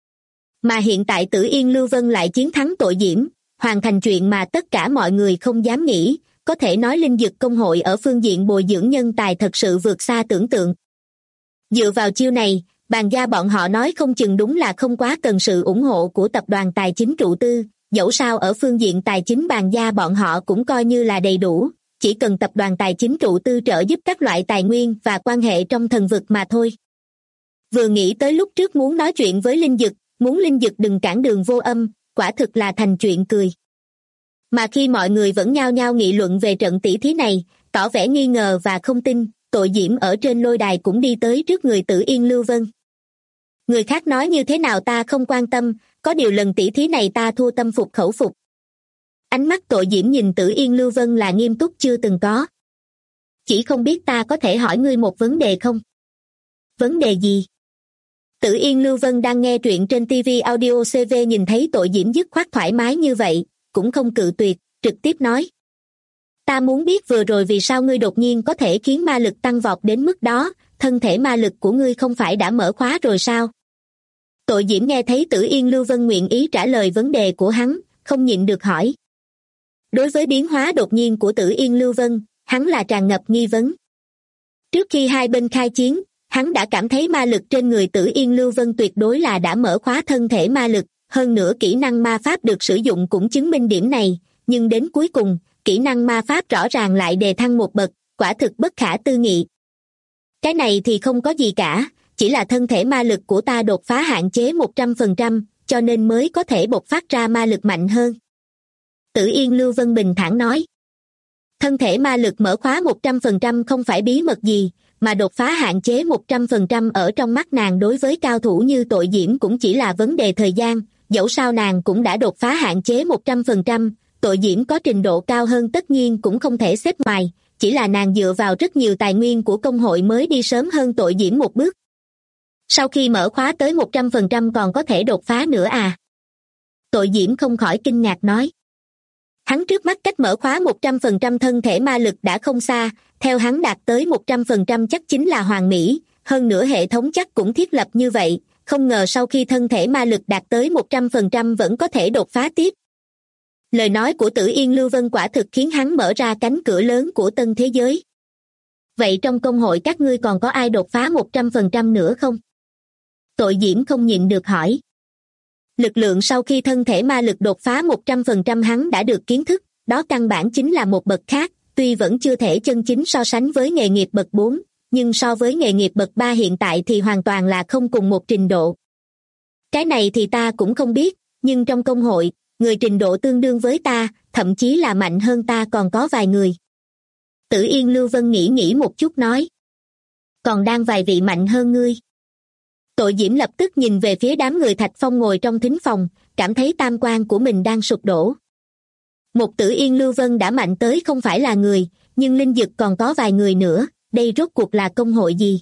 Mà hiện tại Tử Yên Lưu Vân lại chiến thắng tội diễm, hoàn thành chuyện mà tất cả mọi người không dám nghĩ, có thể nói linh dực công hội ở phương diện bồi dưỡng nhân tài thật sự vượt xa tưởng tượng. Dựa vào chiêu này, Bàn gia bọn họ nói không chừng đúng là không quá cần sự ủng hộ của tập đoàn tài chính trụ tư, dẫu sao ở phương diện tài chính Bàn gia bọn họ cũng coi như là đầy đủ, chỉ cần tập đoàn tài chính trụ tư trợ giúp các loại tài nguyên và quan hệ trong thần vực mà thôi. Vừa nghĩ tới lúc trước muốn nói chuyện với linh dực, muốn linh dực đừng cản đường Vô Âm, quả thực là thành chuyện cười. Mà khi mọi người vẫn nhao nhao nghị luận về trận tỷ thí này, tỏ vẻ nghi ngờ và không tin, tội diễm ở trên lôi đài cũng đi tới trước người Tử Yên Lưu Vân. Người khác nói như thế nào ta không quan tâm, có điều lần tỷ thí này ta thua tâm phục khẩu phục. Ánh mắt tội diễm nhìn Tử Yên Lưu Vân là nghiêm túc chưa từng có. Chỉ không biết ta có thể hỏi ngươi một vấn đề không? Vấn đề gì? Tử Yên Lưu Vân đang nghe truyện trên TV Audio CV nhìn thấy tội diễm dứt khoát thoải mái như vậy, cũng không cự tuyệt, trực tiếp nói. Ta muốn biết vừa rồi vì sao ngươi đột nhiên có thể khiến ma lực tăng vọt đến mức đó, thân thể ma lực của ngươi không phải đã mở khóa rồi sao? Tội diễm nghe thấy Tử Yên Lưu Vân nguyện ý trả lời vấn đề của hắn, không nhịn được hỏi. Đối với biến hóa đột nhiên của Tử Yên Lưu Vân, hắn là tràn ngập nghi vấn. Trước khi hai bên khai chiến, hắn đã cảm thấy ma lực trên người Tử Yên Lưu Vân tuyệt đối là đã mở khóa thân thể ma lực, hơn nữa kỹ năng ma pháp được sử dụng cũng chứng minh điểm này, nhưng đến cuối cùng, kỹ năng ma pháp rõ ràng lại đề thăng một bậc, quả thực bất khả tư nghị. Cái này thì không có gì cả, chỉ là thân thể ma lực của ta đột phá hạn chế 100%, cho nên mới có thể bộc phát ra ma lực mạnh hơn. Tử Yên Lưu Vân bình thản nói. Thân thể ma lực mở khóa 100% không phải bí mật gì, mà đột phá hạn chế 100% ở trong mắt nàng đối với cao thủ như Tội Diễm cũng chỉ là vấn đề thời gian, dẫu sao nàng cũng đã đột phá hạn chế 100%, Tội Diễm có trình độ cao hơn tất nhiên cũng không thể xếp ngoài, chỉ là nàng dựa vào rất nhiều tài nguyên của công hội mới đi sớm hơn Tội Diễm một bước. Sau khi mở khóa tới 100% còn có thể đột phá nữa à? Tội Diễm không khỏi kinh ngạc nói. Hắn trước mắt cách mở khóa 100% thân thể ma lực đã không xa, theo hắn đạt tới 100% chắc chính là hoàn mỹ, hơn nữa hệ thống chắc cũng thiết lập như vậy, không ngờ sau khi thân thể ma lực đạt tới 100% vẫn có thể đột phá tiếp. Lời nói của Tử Yên Lưu Vân quả thực khiến hắn mở ra cánh cửa lớn của tân thế giới. Vậy trong công hội các ngươi còn có ai đột phá 100% nữa không? Tội Diễm không nhịn được hỏi. Lực lượng sau khi thân thể ma lực đột phá 100% hắn đã được kiến thức, đó căn bản chính là một bậc khác, tuy vẫn chưa thể chân chính so sánh với nghề nghiệp bậc 4, nhưng so với nghề nghiệp bậc 3 hiện tại thì hoàn toàn là không cùng một trình độ. Cái này thì ta cũng không biết, nhưng trong công hội, người trình độ tương đương với ta, thậm chí là mạnh hơn ta còn có vài người. Tử Yên Lưu Vân nghĩ một chút nói. Còn đang vài vị mạnh hơn ngươi. Tội Diễm lập tức nhìn về phía đám người Thạch Phong ngồi trong thính phòng, cảm thấy tam quan của mình đang sụp đổ. Một Tử Yên Lưu Vân đã mạnh tới không phải là người, nhưng linh dực còn có vài người nữa, đây rốt cuộc là công hội gì?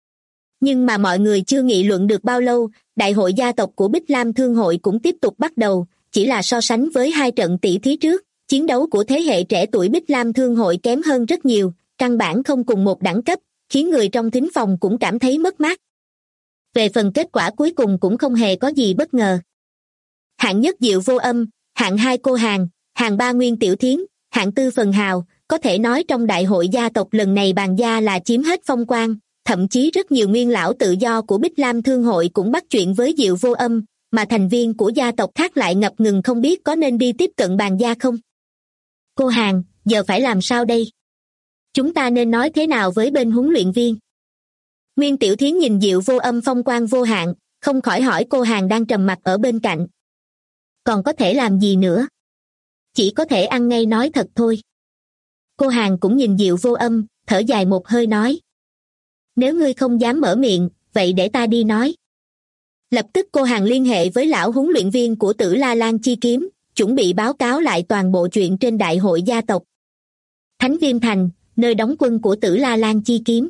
Nhưng mà mọi người chưa nghị luận được bao lâu, đại hội gia tộc của Bích Lam Thương hội cũng tiếp tục bắt đầu, chỉ là so sánh với hai trận tỷ thí trước, chiến đấu của thế hệ trẻ tuổi Bích Lam Thương hội kém hơn rất nhiều, căn bản không cùng một đẳng cấp, khiến người trong thính phòng cũng cảm thấy mất mát. Về phần kết quả cuối cùng cũng không hề có gì bất ngờ. Hạng nhất Diệu Vô Âm, hạng 2 Cô Hàng, hạng 3 Nguyên Tiểu Thiến, hạng 4 Phần Hào, có thể nói trong đại hội gia tộc lần này bàn gia là chiếm hết phong quan, thậm chí rất nhiều nguyên lão tự do của Bích Lam Thương hội cũng bắt chuyện với Diệu Vô Âm, mà thành viên của gia tộc khác lại ngập ngừng không biết có nên đi tiếp cận bàn gia không. Cô Hàng, giờ phải làm sao đây? Chúng ta nên nói thế nào với bên huấn luyện viên? Nguyên Tiểu Thiến nhìn Diệu Vô Âm phong quang vô hạn, không khỏi hỏi cô Hàng đang trầm mặc ở bên cạnh. Còn có thể làm gì nữa? Chỉ có thể ăn ngay nói thật thôi. Cô Hàng cũng nhìn Diệu Vô Âm, thở dài một hơi nói. Nếu ngươi không dám mở miệng, vậy để ta đi nói. Lập tức cô Hàng liên hệ với lão huấn luyện viên của Tử La Lan Chi Kiếm, chuẩn bị báo cáo lại toàn bộ chuyện trên đại hội gia tộc. Thánh Viêm Thành, nơi đóng quân của Tử La Lan Chi Kiếm.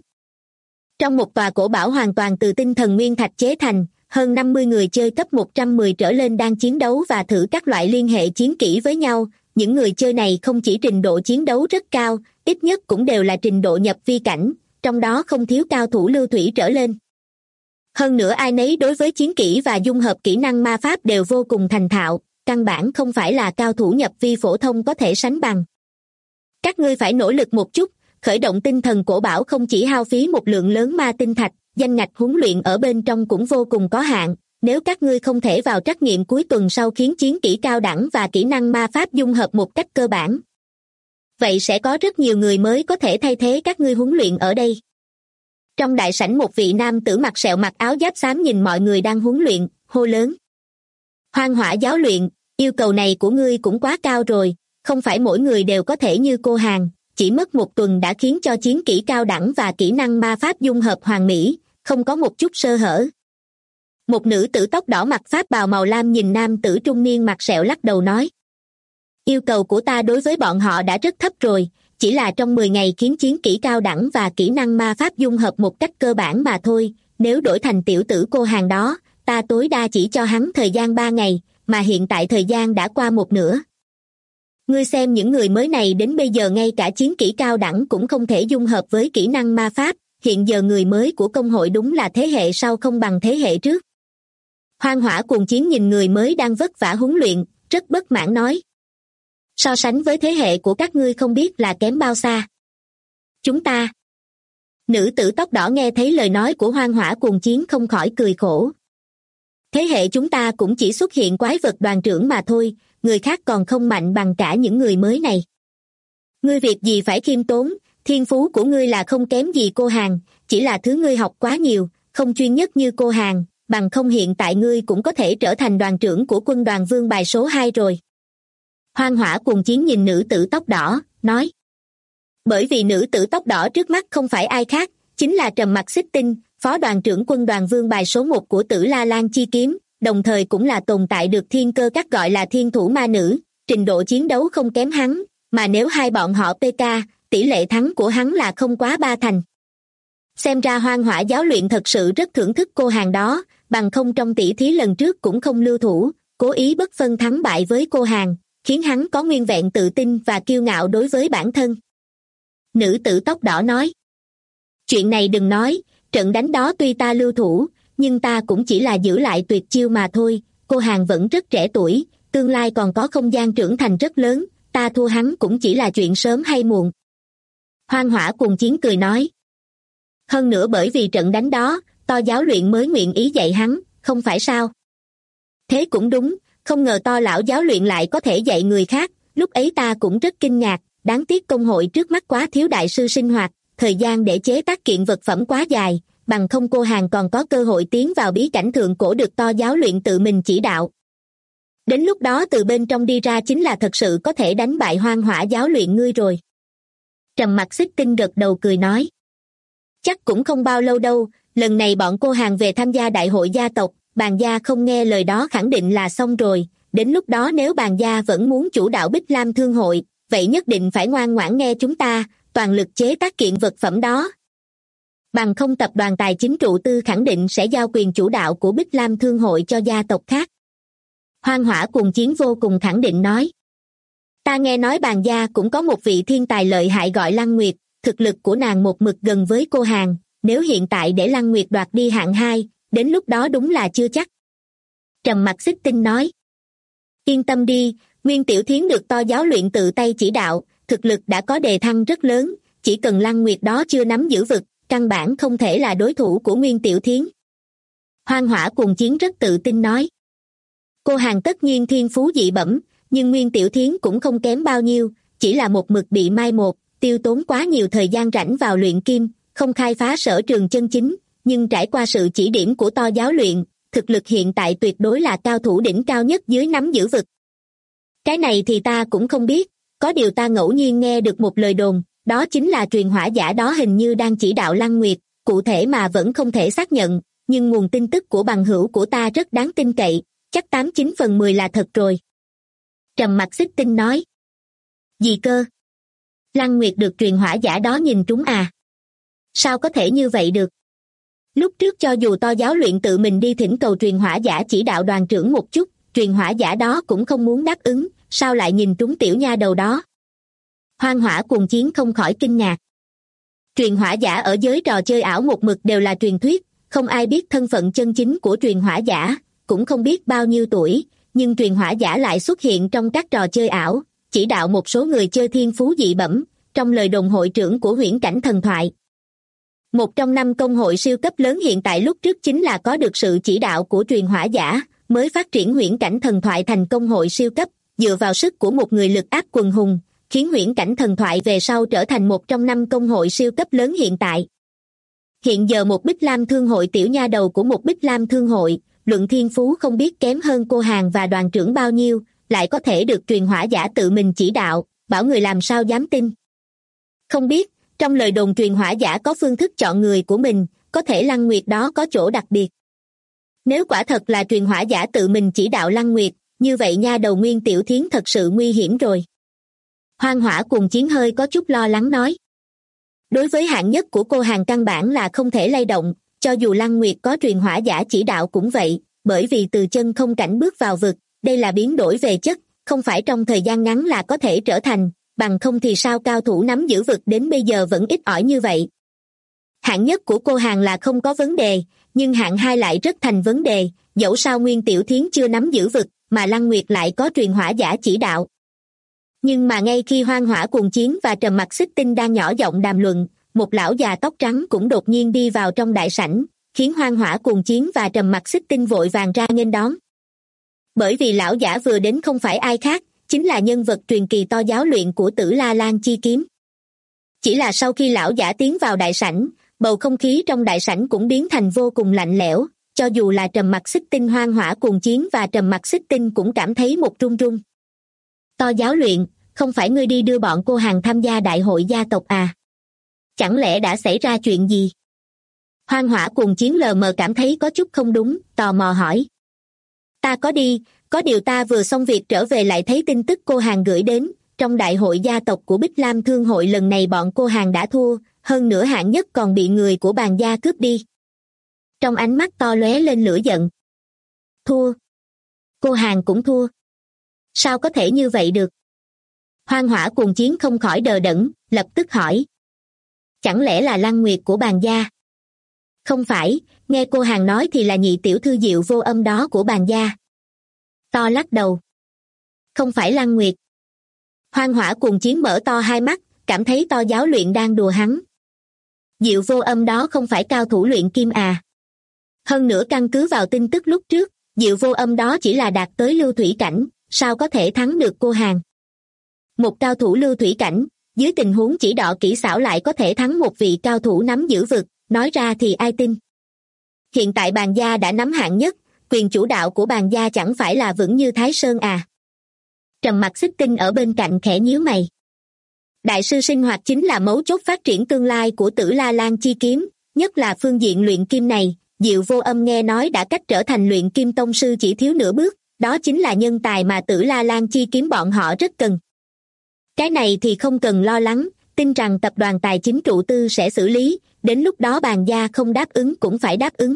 Trong một tòa cổ bảo hoàn toàn từ tinh thần nguyên thạch chế thành, hơn 50 người chơi cấp 110 trở lên đang chiến đấu và thử các loại liên hệ chiến kỹ với nhau. Những người chơi này không chỉ trình độ chiến đấu rất cao, ít nhất cũng đều là trình độ nhập vi cảnh, trong đó không thiếu cao thủ lưu thủy trở lên. Hơn nữa ai nấy đối với chiến kỹ và dung hợp kỹ năng ma pháp đều vô cùng thành thạo, căn bản không phải là cao thủ nhập vi phổ thông có thể sánh bằng. Các ngươi phải nỗ lực một chút, khởi động tinh thần cổ bảo không chỉ hao phí một lượng lớn ma tinh thạch, danh ngạch huấn luyện ở bên trong cũng vô cùng có hạn, nếu các ngươi không thể vào trắc nghiệm cuối tuần sau khiến chiến kỹ cao đẳng và kỹ năng ma pháp dung hợp một cách cơ bản, vậy sẽ có rất nhiều người mới có thể thay thế các ngươi huấn luyện ở đây. Trong đại sảnh một vị nam tử mặc sẹo mặc áo giáp xám nhìn mọi người đang huấn luyện, hô lớn. Hoang Hỏa giáo luyện, yêu cầu này của ngươi cũng quá cao rồi, không phải mỗi người đều có thể như cô Hàng, chỉ mất một tuần đã khiến cho chiến kỹ cao đẳng và kỹ năng ma pháp dung hợp hoàn mỹ, không có một chút sơ hở. Một nữ tử tóc đỏ mặc pháp bào màu lam nhìn nam tử trung niên mặc sẹo lắc đầu nói. Yêu cầu của ta đối với bọn họ đã rất thấp rồi, chỉ là trong 10 ngày khiến chiến kỹ cao đẳng và kỹ năng ma pháp dung hợp một cách cơ bản mà thôi, nếu đổi thành tiểu tử cô Hàng đó, ta tối đa chỉ cho hắn thời gian 3 ngày, mà hiện tại thời gian đã qua một nửa. Ngươi xem những người mới này đến bây giờ ngay cả chiến kỹ cao đẳng cũng không thể dung hợp với kỹ năng ma pháp, hiện giờ người mới của công hội đúng là thế hệ sau không bằng thế hệ trước. Hoang Hỏa Cuồng Chiến nhìn người mới đang vất vả huấn luyện, rất bất mãn nói. So sánh với thế hệ của các ngươi không biết là kém bao xa. Chúng ta. Nữ tử tóc đỏ nghe thấy lời nói của Hoang Hỏa Cuồng Chiến không khỏi cười khổ. Thế hệ chúng ta cũng chỉ xuất hiện quái vật đoàn trưởng mà thôi, người khác còn không mạnh bằng cả những người mới này. Ngươi việc gì phải khiêm tốn, thiên phú của ngươi là không kém gì cô Hàn, chỉ là thứ ngươi học quá nhiều, không chuyên nhất như cô Hàn, bằng không hiện tại ngươi cũng có thể trở thành đoàn trưởng của quân đoàn vương bài số 2 rồi. Hoang hỏa cuồng chiến nhìn nữ tử tóc đỏ, nói. Bởi vì nữ tử tóc đỏ trước mắt không phải ai khác, chính là Trầm Mặc Xích Tinh, phó đoàn trưởng quân đoàn vương bài số 1 của Tử La Lan Chi Kiếm, đồng thời cũng là tồn tại được thiên cơ các gọi là thiên thủ ma nữ, trình độ chiến đấu không kém hắn, mà nếu hai bọn họ PK, tỷ lệ thắng của hắn là không quá 3 thành. Xem ra Hoang hỏa giáo luyện thật sự rất thưởng thức cô Hàn đó, bằng không trong tỷ thí lần trước cũng không lưu thủ, cố ý bất phân thắng bại với cô Hàn, khiến hắn có nguyên vẹn tự tin và kiêu ngạo đối với bản thân. Nữ tử tóc đỏ nói. Chuyện này đừng nói, trận đánh đó tuy ta lưu thủ, nhưng ta cũng chỉ là giữ lại tuyệt chiêu mà thôi, cô Hàn vẫn rất trẻ tuổi, tương lai còn có không gian trưởng thành rất lớn, ta thua hắn cũng chỉ là chuyện sớm hay muộn. Hoang hỏa cuồng chiến cười nói. Hơn nữa bởi vì trận đánh đó, To giáo luyện mới nguyện ý dạy hắn, không phải sao? Thế cũng đúng, không ngờ To lão giáo luyện lại có thể dạy người khác, lúc ấy ta cũng rất kinh ngạc, đáng tiếc công hội trước mắt quá thiếu đại sư sinh hoạt, thời gian để chế tác kiện vật phẩm quá dài, bằng không cô Hàn còn có cơ hội tiến vào bí cảnh thượng cổ được To giáo luyện tự mình chỉ đạo. Đến lúc đó từ bên trong đi ra chính là thật sự có thể đánh bại Hoang hỏa giáo luyện ngươi rồi. Trầm Mặc Xích Tinh gật đầu cười nói. Chắc cũng không bao lâu đâu, lần này bọn cô Hàn về tham gia đại hội gia tộc, Bàn gia không nghe lời đó khẳng định là xong rồi, đến lúc đó nếu Bàn gia vẫn muốn chủ đạo Bích Lam Thương hội, vậy nhất định phải ngoan ngoãn nghe chúng ta, toàn lực chế tác kiện vật phẩm đó. Bằng không tập đoàn tài chính trụ tư khẳng định sẽ giao quyền chủ đạo của Bích Lam Thương hội cho gia tộc khác. Hoang hỏa cùng chiến vô cùng khẳng định nói. Ta nghe nói Bàn gia cũng có một vị thiên tài lợi hại gọi Lăng Nguyệt, thực lực của nàng một mực gần với cô Hàn, nếu hiện tại để Lăng Nguyệt đoạt đi hạng 2, đến lúc đó đúng là chưa chắc. Trầm Mặc Xích Tinh nói. Yên tâm đi, Nguyên Tiểu Thiến được To giáo luyện tự tay chỉ đạo, thực lực đã có đề thăng rất lớn, chỉ cần Lăng Nguyệt đó chưa nắm giữ vực, căn bản không thể là đối thủ của Nguyên Tiểu Thiến. Hoang hỏa cùng chiến rất tự tin nói. Cô Hàn tất nhiên thiên phú dị bẩm, nhưng Nguyên Tiểu Thiến cũng không kém bao nhiêu, chỉ là một mực bị mai một, tiêu tốn quá nhiều thời gian rảnh vào luyện kim, không khai phá sở trường chân chính, nhưng trải qua sự chỉ điểm của To giáo luyện, thực lực hiện tại tuyệt đối là cao thủ đỉnh cao nhất dưới nắm giữ vực. Cái này thì ta cũng không biết, có điều ta ngẫu nhiên nghe được một lời đồn, đó chính là truyền hỏa giả đó hình như đang chỉ đạo Lăng Nguyệt, cụ thể mà vẫn không thể xác nhận, nhưng nguồn tin tức của bằng hữu của ta rất đáng tin cậy, chắc 89/10 là thật rồi. Trầm Mặc Xích Tinh nói. Gì cơ? Lăng Nguyệt được truyền hỏa giả đó nhìn trúng à? Sao có thể như vậy được? Lúc trước cho dù To giáo luyện tự mình đi thỉnh cầu truyền hỏa giả chỉ đạo đoàn trưởng một chút, truyền hỏa giả đó cũng không muốn đáp ứng, sao lại nhìn trúng tiểu nha đầu đó? Hoang hỏa cuồng chiến không khỏi kinh ngạc. Truyền hỏa giả ở giới trò chơi ảo một mực đều là truyền thuyết, không ai biết thân phận chân chính của truyền hỏa giả, cũng không biết bao nhiêu tuổi, nhưng truyền hỏa giả lại xuất hiện trong các trò chơi ảo, chỉ đạo một số người chơi thiên phú dị bẩm, trong lời đồn hội trưởng của huyễn cảnh thần thoại. Một trong 5 công hội siêu cấp lớn hiện tại lúc trước chính là có được sự chỉ đạo của truyền hỏa giả, mới phát triển huyễn cảnh thần thoại thành công hội siêu cấp, dựa vào sức của một người lực áp quần hùng, khiến huyễn cảnh thần thoại về sau trở thành một trong 5 công hội siêu cấp lớn hiện tại. Hiện giờ một Bích Lam Thương hội tiểu nha đầu của một Bích Lam Thương hội, luận thiên phú không biết kém hơn cô Hàn và đoàn trưởng bao nhiêu, lại có thể được truyền hỏa giả tự mình chỉ đạo, bảo người làm sao dám tin. Không biết, trong lời đồn truyền hỏa giả có phương thức chọn người của mình, có thể Lăng Nguyệt đó có chỗ đặc biệt. Nếu quả thật là truyền hỏa giả tự mình chỉ đạo Lăng Nguyệt, như vậy nha đầu Nguyên Tiểu Thiến thật sự nguy hiểm rồi. Hoang hỏa cùng chiến hơi có chút lo lắng nói. Đối với hạng nhất của cô Hàn căn bản là không thể lay động, cho dù Lăng Nguyệt có truyền hỏa giả chỉ đạo cũng vậy, bởi vì từ chân không cảnh bước vào vực, đây là biến đổi về chất, không phải trong thời gian ngắn là có thể trở thành, bằng không thì sao cao thủ nắm giữ vực đến bây giờ vẫn ít ỏi như vậy. Hạng nhất của cô Hàn là không có vấn đề, nhưng hạng 2 lại rất thành vấn đề, dẫu sao Nguyên Tiểu Thiến chưa nắm giữ vực, mà Lăng Nguyệt lại có truyền hỏa giả chỉ đạo. Nhưng mà ngay khi Hoang hỏa cuồng chiến và Trầm Mặc Xích Tinh đang nhỏ giọng đàm luận, một lão già tóc trắng cũng đột nhiên đi vào trong đại sảnh, khiến Hoang hỏa cuồng chiến và Trầm Mặc Xích Tinh vội vàng ra nghênh đón. Bởi vì lão giả vừa đến không phải ai khác, chính là nhân vật truyền kỳ To giáo luyện của Tử La Lan Chi Kiếm. Chỉ là sau khi lão giả tiến vào đại sảnh, bầu không khí trong đại sảnh cũng biến thành vô cùng lạnh lẽo, cho dù là Trầm Mặc Xích Tinh Hoang Hỏa Cuồng Chiến và Trầm Mặc Xích Tinh cũng cảm thấy một run run. To giáo luyện, không phải ngươi đi đưa bọn cô hàng tham gia đại hội gia tộc à? Chẳng lẽ đã xảy ra chuyện gì? Hoang Hỏa Cuồng Chiến lờ mờ cảm thấy có chút không đúng, tò mò hỏi. Ta có đi, có điều ta vừa xong việc trở về lại thấy tin tức cô hàng gửi đến, trong đại hội gia tộc của Bích Lam Thương hội lần này bọn cô hàng đã thua, hơn nữa hạng nhất còn bị người của Bàn gia cướp đi. Trong ánh mắt to lóe lên lửa giận. Thua? Cô hàng cũng thua? Sao có thể như vậy được? Hoang Hỏa Cuồng Chiến không khỏi đờ đẫn, lập tức hỏi. Chẳng lẽ là Lăng Nguyệt của Bàn gia? Không phải, nghe cô hàng nói thì là nhị tiểu thư Diệu Vô Âm đó của Bàn gia. To lắc đầu. Không phải Lăng Nguyệt. Hoang Hỏa Cuồng Chiến mở to hai mắt, cảm thấy To giáo luyện đang đùa hắn. Diệu Vô Âm đó không phải cao thủ luyện kim à? Hơn nữa căn cứ vào tin tức lúc trước, Diệu Vô Âm đó chỉ là đạt tới lưu thủy cảnh, sao có thể thắng được cô hàng? Một cao thủ lưu thủy cảnh, dưới tình huống chỉ đọ kỹ xảo lại có thể thắng một vị cao thủ nắm giữ vực, nói ra thì ai tin? Hiện tại Bàn gia đã nắm hạng nhất, quyền chủ đạo của Bàn gia chẳng phải là vững như Thái Sơn à? Trầm Mặc Xích Tinh ở bên cạnh khẽ nhíu mày. Đại sư sinh hoạt chính là mấu chốt phát triển tương lai của Tử La Lan chi kiếm, nhất là phương diện luyện kim này, Diệu Vô Âm nghe nói đã cách trở thành luyện kim tông sư chỉ thiếu nửa bước, đó chính là nhân tài mà Tử La Lan chi kiếm bọn họ rất cần. Cái này thì không cần lo lắng, tin rằng tập đoàn tài chính trụ tư sẽ xử lý, đến lúc đó Bàn gia không đáp ứng cũng phải đáp ứng.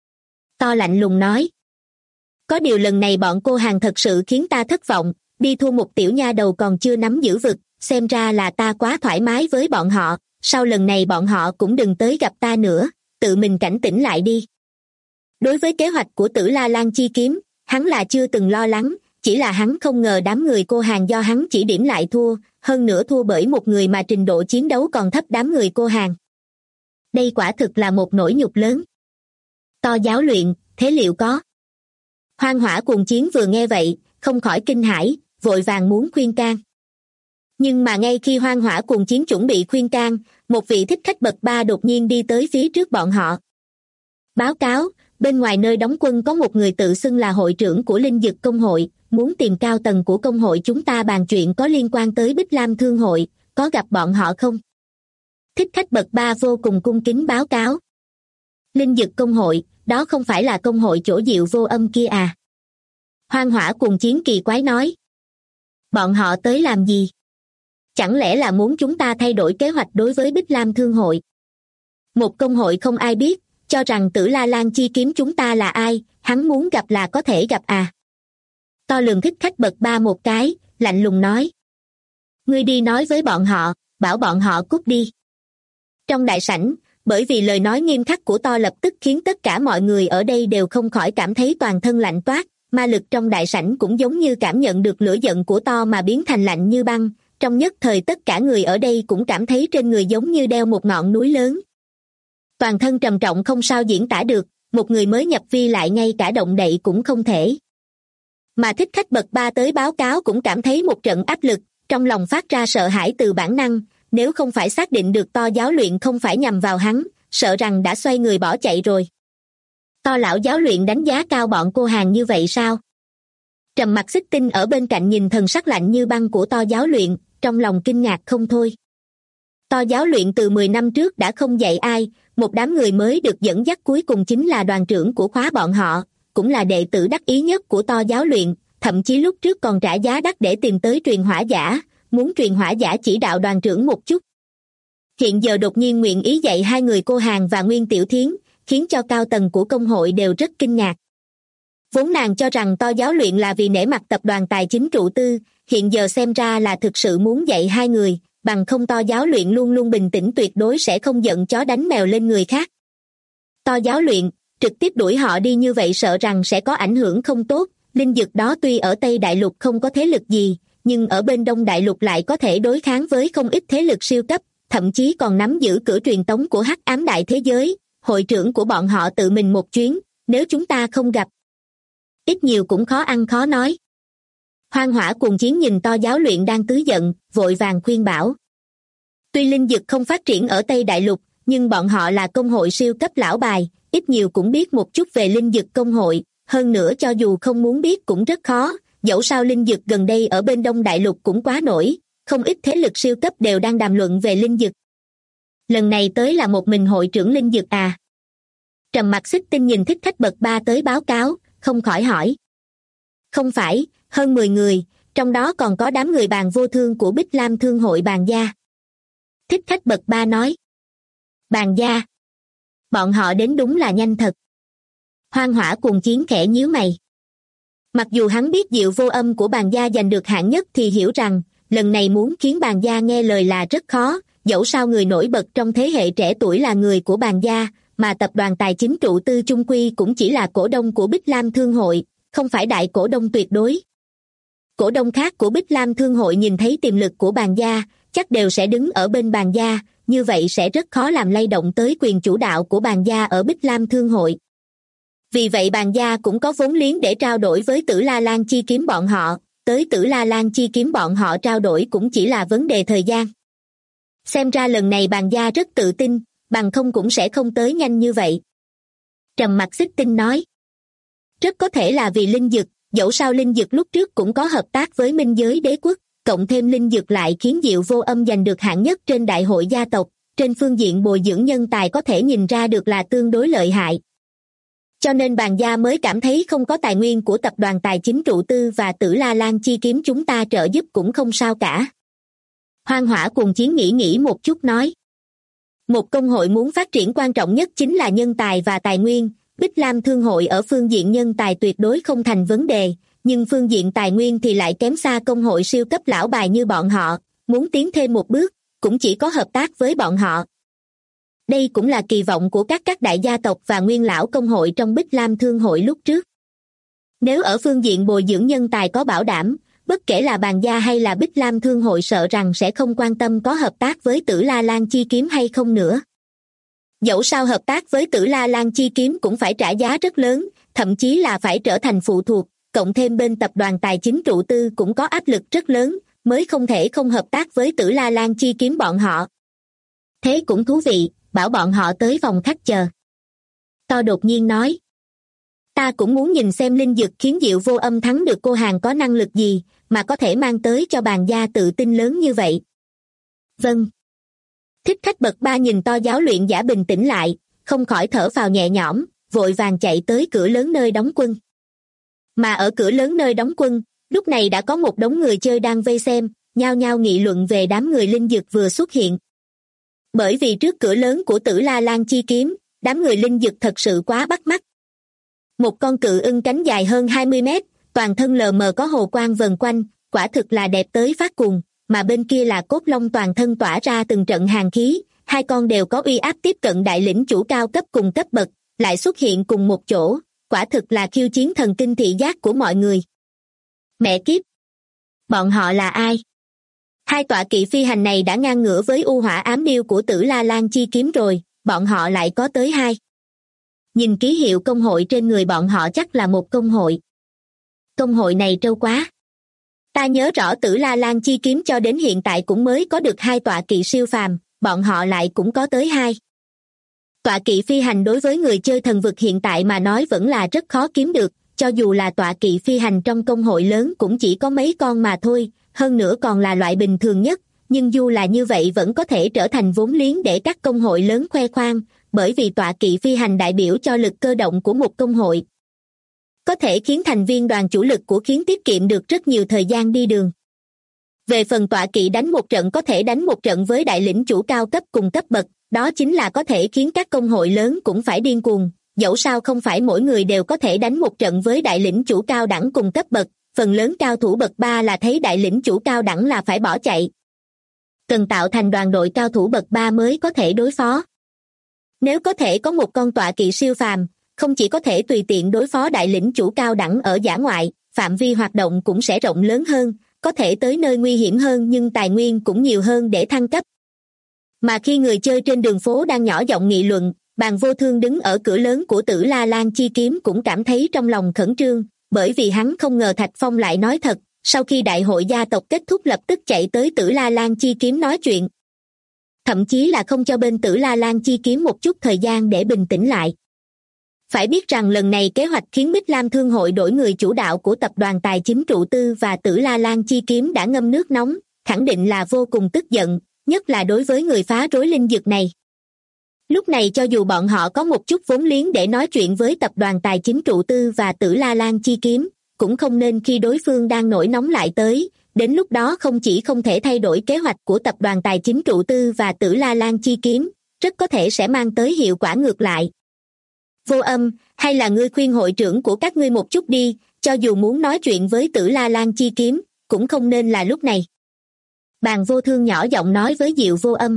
To lạnh lùng nói. Có điều lần này bọn cô hàng thật sự khiến ta thất vọng, đi thua một tiểu nha đầu còn chưa nắm giữ vực, xem ra là ta quá thoải mái với bọn họ, sau lần này bọn họ cũng đừng tới gặp ta nữa, tự mình cảnh tỉnh lại đi. Đối với kế hoạch của Tử La Lan chi kiếm, hắn là chưa từng lo lắng, chỉ là hắn không ngờ đám người cô hàng do hắn chỉ điểm lại thua, hơn nữa thua bởi một người mà trình độ chiến đấu còn thấp đám người cô hàng. Đây quả thực là một nỗi nhục lớn. To giáo luyện, thế liệu có? Hoang Hỏa Cuồng Chiến vừa nghe vậy, không khỏi kinh hãi, vội vàng muốn khuyên can. Nhưng mà ngay khi Hoang Hỏa Cuồng Chiến chuẩn bị khuyên can, một vị thích khách bậc 3 đột nhiên đi tới phía trước bọn họ. Báo cáo, bên ngoài nơi đóng quân có một người tự xưng là hội trưởng của Linh Dực Công hội, muốn tìm cao tầng của công hội chúng ta bàn chuyện có liên quan tới Bích Lam Thương hội, có gặp bọn họ không? Thích khách bậc 3 vô cùng cung kính báo cáo. Linh Dực Công hội, đó không phải là công hội chỗ Diệu Vô Âm kia à? Hoang Hỏa Cuồng Chiến kỳ quái nói. Bọn họ tới làm gì? Chẳng lẽ là muốn chúng ta thay đổi kế hoạch đối với Bích Lam Thương hội? Một công hội không ai biết, cho rằng Tử La Lan chi kiếm chúng ta là ai, hắn muốn gặp là có thể gặp à? To lường thích khách bậc 3 một cái, lạnh lùng nói. Ngươi đi nói với bọn họ, bảo bọn họ cút đi. Trong đại sảnh, bởi vì lời nói nghiêm khắc của To lập tức khiến tất cả mọi người ở đây đều không khỏi cảm thấy toàn thân lạnh toát, ma lực trong đại sảnh cũng giống như cảm nhận được lửa giận của To mà biến thành lạnh như băng, trong nhất thời tất cả người ở đây cũng cảm thấy trên người giống như đeo một ngọn núi lớn. Toàn thân trầm trọng không sao diễn tả được, một người mới nhập vi lại ngay cả động đậy cũng không thể. Mà thích khách bậc 3 tới báo cáo cũng cảm thấy một trận áp lực, trong lòng phát ra sợ hãi từ bản năng, nếu không phải xác định được To giáo luyện không phải nhằm vào hắn, sợ rằng đã xoay người bỏ chạy rồi. To lão giáo luyện đánh giá cao bọn cô hàng như vậy sao? Trầm Mặc Xích Tinh ở bên cạnh nhìn thần sắc lạnh như băng của To giáo luyện, trong lòng kinh ngạc không thôi. To giáo luyện từ 10 năm trước đã không dạy ai, một đám người mới được dẫn dắt cuối cùng chính là đoàn trưởng của khóa bọn họ, cũng là đệ tử đắc ý nhất của To giáo luyện, thậm chí lúc trước còn trả giá đắt để tìm tới truyền hỏa giả, muốn truyền hỏa giả chỉ đạo đoàn trưởng một chút. Hiện giờ đột nhiên nguyện ý dạy hai người cô hàng và Nguyên Tiểu Thiến, khiến cho cao tầng của công hội đều rất kinh ngạc. Vốn nàng cho rằng To giáo luyện là vì nể mặt tập đoàn tài chính trụ tư, hiện giờ xem ra là thực sự muốn dạy hai người, bằng không To giáo luyện luôn luôn bình tĩnh tuyệt đối sẽ không giận chó đánh mèo lên người khác. To giáo luyện, trực tiếp đuổi họ đi như vậy sợ rằng sẽ có ảnh hưởng không tốt, linh dực đó tuy ở Tây Đại Lục không có thế lực gì, nhưng ở bên Đông Đại Lục lại có thể đối kháng với không ít thế lực siêu cấp, thậm chí còn nắm giữ cửa truyền tống của Hắc Ám Đại Thế Giới, hội trưởng của bọn họ tự mình một chuyến, nếu chúng ta không gặp, ít nhiều cũng khó ăn khó nói. Hoang Hỏa Cuồng Chiến nhìn To giáo luyện đang tứ giận, vội vàng khuyên bảo. Tuy linh dực không phát triển ở Tây Đại Lục, nhưng bọn họ là công hội siêu cấp lão bài, ít nhiều cũng biết một chút về linh dực công hội, hơn nữa cho dù không muốn biết cũng rất khó, dẫu sao linh dực gần đây ở bên Đông Đại Lục cũng quá nổi, không ít thế lực siêu cấp đều đang đàm luận về linh dực. Lần này tới là một mình hội trưởng linh dực à? Trầm Mặc Xích Tinh nhìn Thích Khách bậc 3 tới báo cáo, không khỏi hỏi. Không phải, hơn 10 người, trong đó còn có đám người Bàn Vô Thương của Bích Lam Thương hội Bàn Gia. Thích Khách bậc 3 nói. Bàn Gia. Bọn họ đến đúng là nhanh thật. Hoang Hỏa Cuồng Chiến khẽ nhíu mày. Mặc dù hắn biết Diệu Vô Âm của Bàn Gia giành được hạng nhất thì hiểu rằng, lần này muốn khiến Bàn Gia nghe lời là rất khó, dẫu sao người nổi bật trong thế hệ trẻ tuổi là người của Bàn Gia, mà tập đoàn tài chính trụ tư chung quy cũng chỉ là cổ đông của Bích Lam Thương hội, không phải đại cổ đông tuyệt đối. Cổ đông khác của Bích Lam Thương hội nhìn thấy tiềm lực của Bàn Gia, chắc đều sẽ đứng ở bên Bàn Gia, như vậy sẽ rất khó làm lay động tới quyền chủ đạo của Bàn Gia ở Bích Lam Thương hội. Vì vậy Bàn Gia cũng có vốn liếng để trao đổi với Tử La Lan Chi Kiếm bọn họ, tới Tử La Lan Chi Kiếm bọn họ trao đổi cũng chỉ là vấn đề thời gian. Xem ra lần này Bàn Gia rất tự tin, bằng không cũng sẽ không tới nhanh như vậy. Trầm Mặc Xích Tinh nói. Rất có thể là vì linh dực, dẫu sao linh dực lúc trước cũng có hợp tác với Minh Giới Đế Quốc, cộng thêm linh dực lại khiến Diệu Vô Âm giành được hạng nhất trên đại hội gia tộc, trên phương diện bồi dưỡng nhân tài có thể nhìn ra được là tương đối lợi hại. Cho nên Bàn Gia mới cảm thấy không có tài nguyên của tập đoàn tài chính trụ tư và Tử La Lan Chi Kiếm chúng ta trợ giúp cũng không sao cả. Hoang Hỏa Cuồng Chiến nghĩ một chút nói. Một công hội muốn phát triển quan trọng nhất chính là nhân tài và tài nguyên, Bích Lam Thương hội ở phương diện nhân tài tuyệt đối không thành vấn đề, nhưng phương diện tài nguyên thì lại kém xa công hội siêu cấp lão bài như bọn họ, muốn tiến thêm một bước, cũng chỉ có hợp tác với bọn họ. Đây cũng là kỳ vọng của các đại gia tộc và nguyên lão công hội trong Bích Lam Thương hội lúc trước. Nếu ở phương diện bồi dưỡng nhân tài có bảo đảm, bất kể là Bàn Gia hay là Bích Lam Thương hội sợ rằng sẽ không quan tâm có hợp tác với Tử La Lan Chi Kiếm hay không nữa. Dẫu sao hợp tác với Tử La Lan Chi Kiếm cũng phải trả giá rất lớn, thậm chí là phải trở thành phụ thuộc, cộng thêm bên tập đoàn tài chính trụ tư cũng có áp lực rất lớn, mới không thể không hợp tác với Tử La Lan Chi Kiếm bọn họ. Thế cũng thú vị, bảo bọn họ tới phòng khách chờ. To đột nhiên nói. Ta cũng muốn nhìn xem linh dực khiến Diệu Vô Âm thắng được cô hàng có năng lực gì, mà có thể mang tới cho Bàn Gia tự tin lớn như vậy. Vâng. Thích Khách bậc 3 nhìn To giáo luyện giả bình tĩnh lại, không khỏi thở phào nhẹ nhõm, vội vàng chạy tới cửa lớn nơi đóng quân. Mà ở cửa lớn nơi đóng quân, lúc này đã có một đống người chơi đang vây xem, nhao nhao nghị luận về đám người linh dực vừa xuất hiện. Bởi vì trước cửa lớn của Tử La Lan Chi Kiếm, đám người linh dực thật sự quá bắt mắt. Một con cự ưng cánh dài hơn 20 mét, toàn thân lờ mờ có hồ quang vần quanh, quả thực là đẹp tới phát cuồng, mà bên kia là cốt long toàn thân tỏa ra từng trận hàn khí, hai con đều có uy áp tiếp cận đại lĩnh chủ cao cấp cùng cấp bậc, lại xuất hiện cùng một chỗ, quả thực là khiêu chiến thần kinh thị giác của mọi người. Mẹ kiếp! Bọn họ là ai? Hai tọa kỵ phi hành này đã ngang ngửa với u hỏa ám điêu của Tử La Lan Chi Kiếm rồi, bọn họ lại có tới hai. Nhìn ký hiệu công hội trên người bọn họ chắc là một công hội. Công hội này trâu quá. Ta nhớ rõ Tử La Lan Chi Kiếm cho đến hiện tại cũng mới có được hai tọa kỵ siêu phàm, bọn họ lại cũng có tới hai. Tọa kỵ phi hành đối với người chơi thần vực hiện tại mà nói vẫn là rất khó kiếm được, cho dù là tọa kỵ phi hành trong công hội lớn cũng chỉ có mấy con mà thôi, hơn nữa còn là loại bình thường nhất, nhưng dù là như vậy vẫn có thể trở thành vốn liếng để các công hội lớn khoe khoang, bởi vì tọa kỵ phi hành đại biểu cho lực cơ động của một công hội. Có thể khiến thành viên đoàn chủ lực của khiến tiết kiệm được rất nhiều thời gian đi đường. Về phần tọa kỵ đánh một trận có thể đánh một trận với đại lĩnh chủ cao cấp cùng cấp bậc, đó chính là có thể khiến các công hội lớn cũng phải điên cuồng, dẫu sao không phải mỗi người đều có thể đánh một trận với đại lĩnh chủ cao đẳng cùng cấp bậc, phần lớn cao thủ bậc 3 là thấy đại lĩnh chủ cao đẳng là phải bỏ chạy. Cần tạo thành đoàn đội cao thủ bậc 3 mới có thể đối phó. Nếu có thể có một con tọa kỵ siêu phàm, không chỉ có thể tùy tiện đối phó đại lĩnh chủ cao đẳng ở dã ngoại, phạm vi hoạt động cũng sẽ rộng lớn hơn, có thể tới nơi nguy hiểm hơn nhưng tài nguyên cũng nhiều hơn để thăng cấp. Mà khi người chơi trên đường phố đang nhỏ giọng nghị luận, Bàn Vô Thương đứng ở cửa lớn của Tử La Lan Chi Kiếm cũng cảm thấy trong lòng khẩn trương, bởi vì hắn không ngờ Thạch Phong lại nói thật, sau khi đại hội gia tộc kết thúc lập tức chạy tới Tử La Lan Chi Kiếm nói chuyện. thậm chí là không cho bên Tử La Lan Chi Kiếm một chút thời gian để bình tĩnh lại. Phải biết rằng lần này kế hoạch khiến Bích Lam Thương hội đổi người chủ đạo của tập đoàn tài chính trụ tư và Tử La Lan Chi Kiếm đã ngâm nước nóng, khẳng định là vô cùng tức giận, nhất là đối với người phá rối linh dược này. Lúc này cho dù bọn họ có một chút vốn liếng để nói chuyện với tập đoàn tài chính trụ tư và Tử La Lan Chi Kiếm, cũng không nên khi đối phương đang nổi nóng lại tới, đến lúc đó không chỉ không thể thay đổi kế hoạch của tập đoàn tài chính trụ tư và Tử La Lan Chi Kiếm, rất có thể sẽ mang tới hiệu quả ngược lại. Vô Âm, hay là ngươi khuyên hội trưởng của các ngươi một chút đi, cho dù muốn nói chuyện với Tử La Lan Chi Kiếm, cũng không nên là lúc này. Bàn Vô Thương nhỏ giọng nói với Diệu Vô Âm.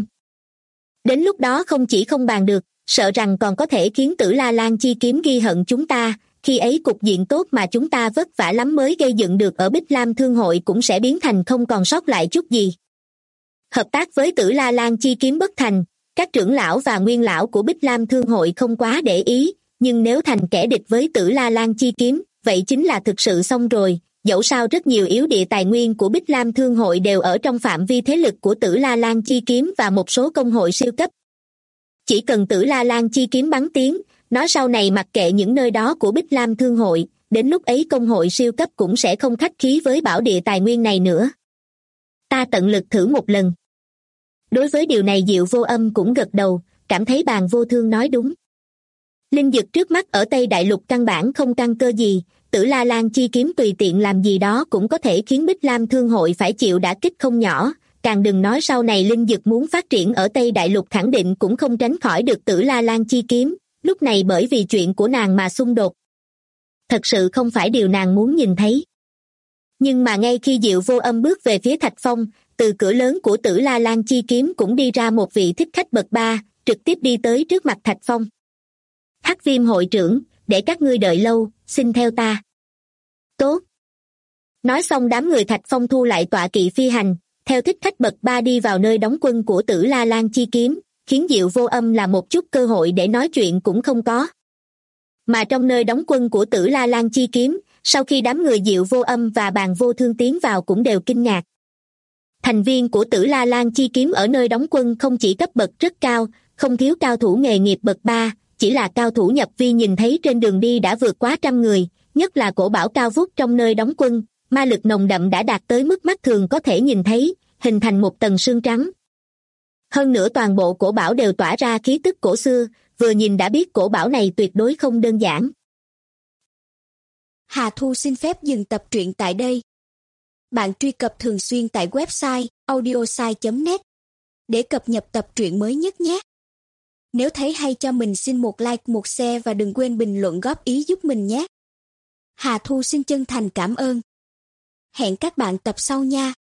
Đến lúc đó không chỉ không bàn được, sợ rằng còn có thể khiến Tử La Lan Chi Kiếm ghi hận chúng ta, khi ấy cục diện tốt mà chúng ta vất vả lắm mới gây dựng được ở Bích Lam Thương hội cũng sẽ biến thành không còn sót lại chút gì. Hợp tác với Tử La Lan Chi Kiếm bất thành, các trưởng lão và nguyên lão của Bích Lam Thương hội không quá để ý, nhưng nếu thành kẻ địch với Tử La Lan Chi Kiếm, vậy chính là thực sự xong rồi. Dẫu sao rất nhiều yếu địa tài nguyên của Bích Lam Thương hội đều ở trong phạm vi thế lực của Tử La Lan Chi Kiếm và một số công hội siêu cấp. Chỉ cần Tử La Lan Chi Kiếm bắn tiếng, nói sau này mặc kệ những nơi đó của Bích Lam Thương hội, đến lúc ấy công hội siêu cấp cũng sẽ không khách khí với bảo địa tài nguyên này nữa. Ta tận lực thử một lần. Đối với điều này Diệu Vô Âm cũng gật đầu, cảm thấy Bàn Vô Thương nói đúng. Linh dược trước mắt ở Tây Đại Lục căn bản không căn cơ gì, Tử La Lan Chi Kiếm tùy tiện làm gì đó cũng có thể khiến Bích Lam Thương hội phải chịu đả kích không nhỏ, càng đừng nói sau này linh dược muốn phát triển ở Tây Đại Lục khẳng định cũng không tránh khỏi được Tử La Lan Chi Kiếm, lúc này bởi vì chuyện của nàng mà xung đột. Thật sự không phải điều nàng muốn nhìn thấy. Nhưng mà ngay khi Diệu Vô Âm bước về phía Thạch Phong, từ cửa lớn của Tử La Lan Chi Kiếm cũng đi ra một vị thích khách bậc 3, trực tiếp đi tới trước mặt Thạch Phong. Hắc Viêm hội trưởng, để các ngươi đợi lâu, xin theo ta. Tốt. Nói xong đám người Thạch Phong thu lại tọa kỵ phi hành, theo thích khách bậc 3 đi vào nơi đóng quân của Tử La Lan Chi Kiếm, khiến Diệu Vô Âm là một chút cơ hội để nói chuyện cũng không có. Mà trong nơi đóng quân của Tử La Lan Chi Kiếm, sau khi đám người Diệu Vô Âm và Bàn Vô Thương tiến vào cũng đều kinh ngạc. Thành viên của Tử La Lan Chi Kiếm ở nơi đóng quân không chỉ cấp bậc rất cao, không thiếu cao thủ nghề nghiệp bậc 3, chỉ là cao thủ nhập vi nhìn thấy trên đường đi đã vượt quá 100 người, nhất là cổ bảo cao vút trong nơi đóng quân, ma lực nồng đậm đã đạt tới mức mắt thường có thể nhìn thấy, hình thành một tầng sương trắng. Hơn nữa toàn bộ cổ bảo đều tỏa ra khí tức cổ xưa, vừa nhìn đã biết cổ bảo này tuyệt đối không đơn giản. Hà Thu xin phép dừng tập truyện tại đây. Bạn truy cập thường xuyên tại website audiosai.net để cập nhật tập truyện mới nhất nhé. Nếu thấy hay cho mình xin một like, một share và đừng quên bình luận góp ý giúp mình nhé. Hà Thu xin chân thành cảm ơn. Hẹn các bạn tập sau nha.